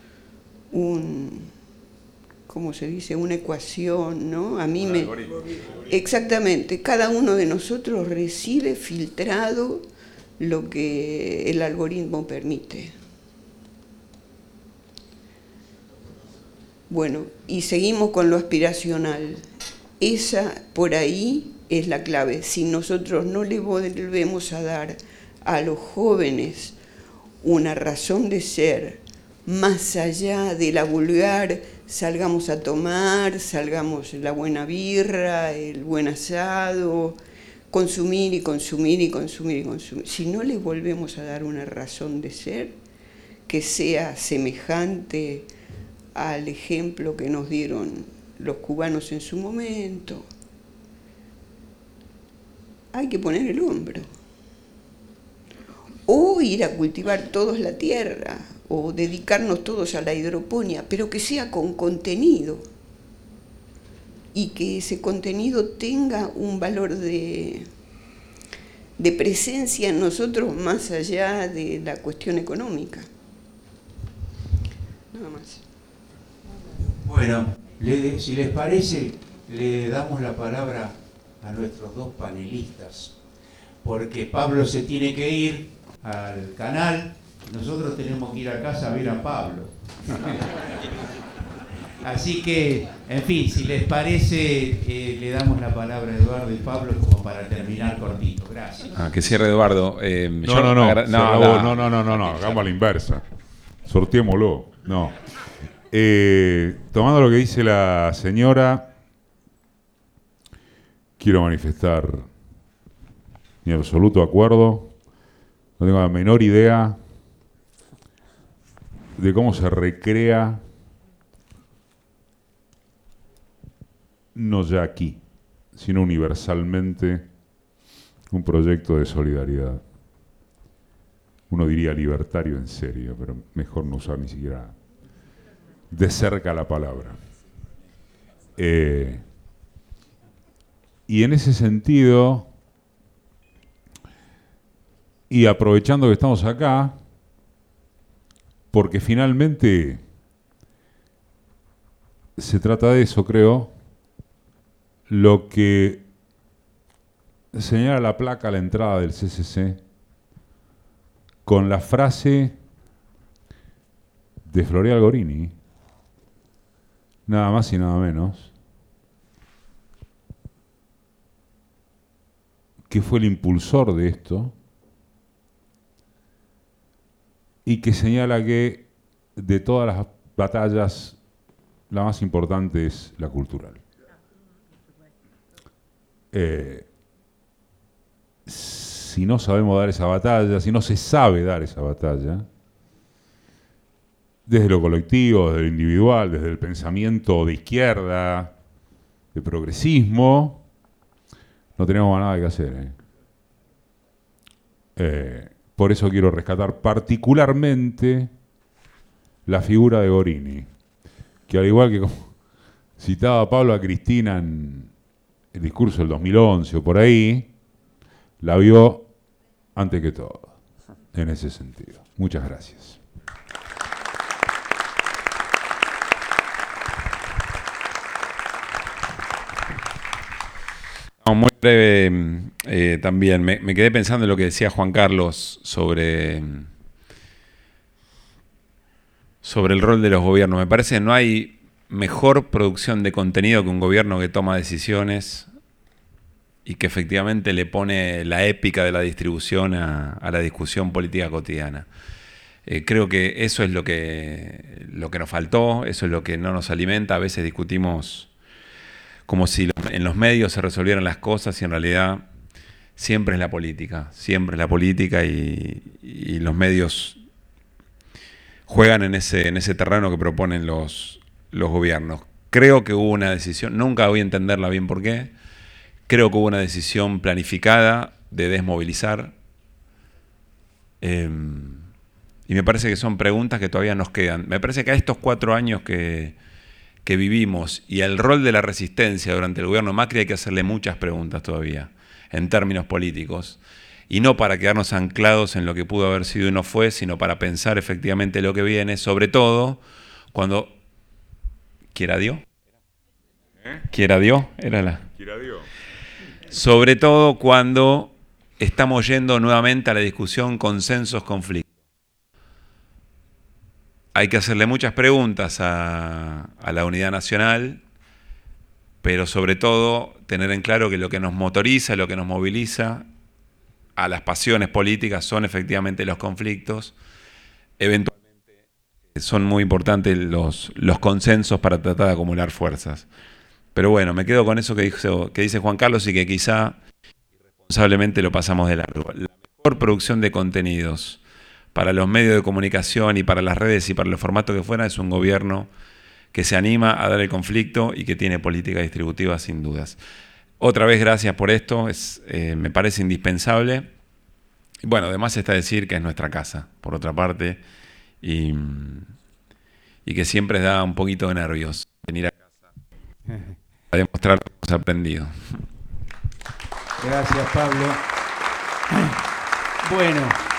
¿cómo se dice? Una ecuación, ¿no? A mí me... Exactamente, cada uno de nosotros recibe filtrado lo que el algoritmo permite. Bueno, y seguimos con lo aspiracional. Esa por ahí es la clave. Si nosotros no le volvemos a dar a los jóvenes una razón de ser, más allá de la vulgar, salgamos a tomar, salgamos la buena birra, el buen asado, consumir y consumir y consumir y consumir. Si no les volvemos a dar una razón de ser, que sea semejante al ejemplo que nos dieron los cubanos en su momento, hay que poner el hombro. O ir a cultivar todos la tierra, o dedicarnos todos a la hidroponía, pero que sea con contenido. Y que ese contenido tenga un valor de presencia en nosotros más allá de la cuestión económica. Nada más. Bueno, si les parece, le damos la palabra a nuestros dos panelistas, porque Pablo se tiene que ir al canal, nosotros tenemos que ir a casa a ver a Pablo. Así que, en fin, si les parece, le damos la palabra a Eduardo y Pablo como para terminar cortito. Gracias. Que cierre Eduardo. No, hagamos a la inversa. Sorteémoslo. No. Tomando lo que dice la señora, quiero manifestar mi absoluto acuerdo. No tengo la menor idea de cómo se recrea, no ya aquí, sino universalmente, un proyecto de solidaridad. Uno diría libertario en serio, pero mejor no usar ni siquiera de cerca la palabra. Y en ese sentido, y aprovechando que estamos acá, porque finalmente se trata de eso, creo, lo que señala la placa a la entrada del CCC, con la frase de Floreal Gorini, nada más y nada menos, que fue el impulsor de esto y que señala que de todas las batallas la más importante es la cultural. Si no sabemos dar esa batalla, si no se sabe dar esa batalla, desde lo colectivo, desde lo individual, desde el pensamiento de izquierda, de progresismo, no tenemos más nada que hacer. Por eso quiero rescatar particularmente la figura de Gorini, que al igual que como citaba Pablo a Cristina en el discurso del 2011 o por ahí, la vio antes que todo, en ese sentido. Muchas gracias. No, muy breve también. Me quedé pensando en lo que decía Juan Carlos sobre el rol de los gobiernos. Me parece que no hay mejor producción de contenido que un gobierno que toma decisiones y que efectivamente le pone la épica de la distribución a la discusión política cotidiana. Creo que eso es lo que nos faltó, eso es lo que no nos alimenta. A veces discutimos como si en los medios se resolvieran las cosas y en realidad siempre es la política y los medios juegan en ese terreno que proponen los gobiernos. Creo que hubo una decisión, nunca voy a entenderla bien por qué, creo que hubo una decisión planificada de desmovilizar y me parece que son preguntas que todavía nos quedan. Me parece que a estos 4 años que vivimos y el rol de la resistencia durante el gobierno Macri hay que hacerle muchas preguntas todavía en términos políticos y no para quedarnos anclados en lo que pudo haber sido y no fue, sino para pensar efectivamente lo que viene, sobre todo cuando quiera Dios, sobre todo cuando estamos yendo nuevamente a la discusión consensos-conflictos. hay que hacerle muchas preguntas a la unidad nacional, pero sobre todo tener en claro que lo que nos motoriza, lo que nos moviliza a las pasiones políticas son efectivamente los conflictos. Eventualmente son muy importantes los consensos para tratar de acumular fuerzas. Pero bueno, me quedo con eso que dice Juan Carlos y que quizá irresponsablemente lo pasamos de largo. La mejor producción de contenidos para los medios de comunicación y para las redes y para los formatos que fuera es un gobierno que se anima a dar el conflicto y que tiene política distributiva sin dudas. Otra vez gracias por esto, me parece indispensable. Bueno, además está decir que es nuestra casa, por otra parte, y que siempre da un poquito de nervios venir a casa a demostrar lo que hemos aprendido. Gracias, Pablo. Bueno,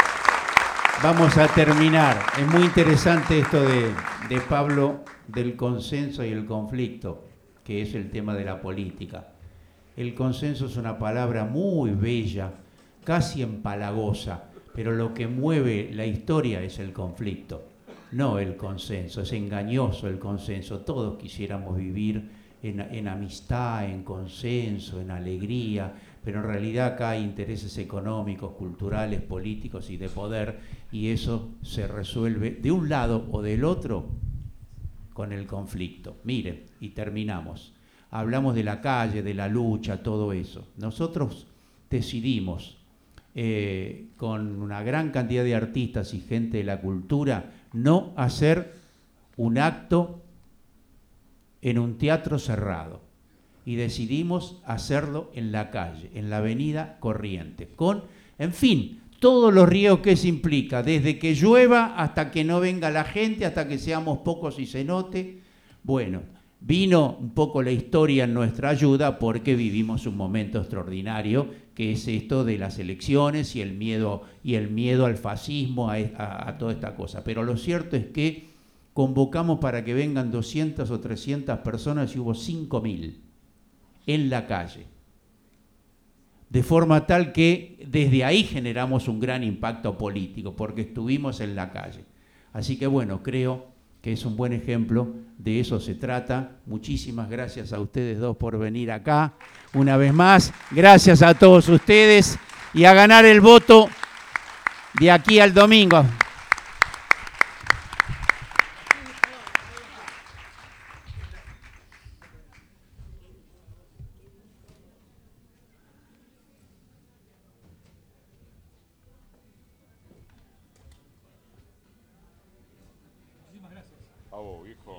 vamos a terminar. Es muy interesante esto de Pablo, del consenso y el conflicto, que es el tema de la política. El consenso es una palabra muy bella, casi empalagosa, pero lo que mueve la historia es el conflicto, no el consenso. Es engañoso el consenso. Todos quisiéramos vivir en amistad, en consenso, en alegría, pero en realidad acá hay intereses económicos, culturales, políticos y de poder, y eso se resuelve de un lado o del otro con el conflicto. Miren, y terminamos. Hablamos de la calle, de la lucha, todo eso. Nosotros decidimos, con una gran cantidad de artistas y gente de la cultura, no hacer un acto en un teatro cerrado. Y decidimos hacerlo en la calle, en la avenida Corrientes, con, en fin, todos los riesgos que eso implica, desde que llueva hasta que no venga la gente, hasta que seamos pocos y se note. Bueno, vino un poco la historia en nuestra ayuda porque vivimos un momento extraordinario, que es esto de las elecciones y el miedo al fascismo, a toda esta cosa. Pero lo cierto es que convocamos para que vengan 200 o 300 personas y hubo 5.000 en la calle. De forma tal que desde ahí generamos un gran impacto político, porque estuvimos en la calle. Así que bueno, creo que es un buen ejemplo, de eso se trata. Muchísimas gracias a ustedes dos por venir acá. Una vez más, gracias a todos ustedes y a ganar el voto de aquí al domingo. A vos, viejo.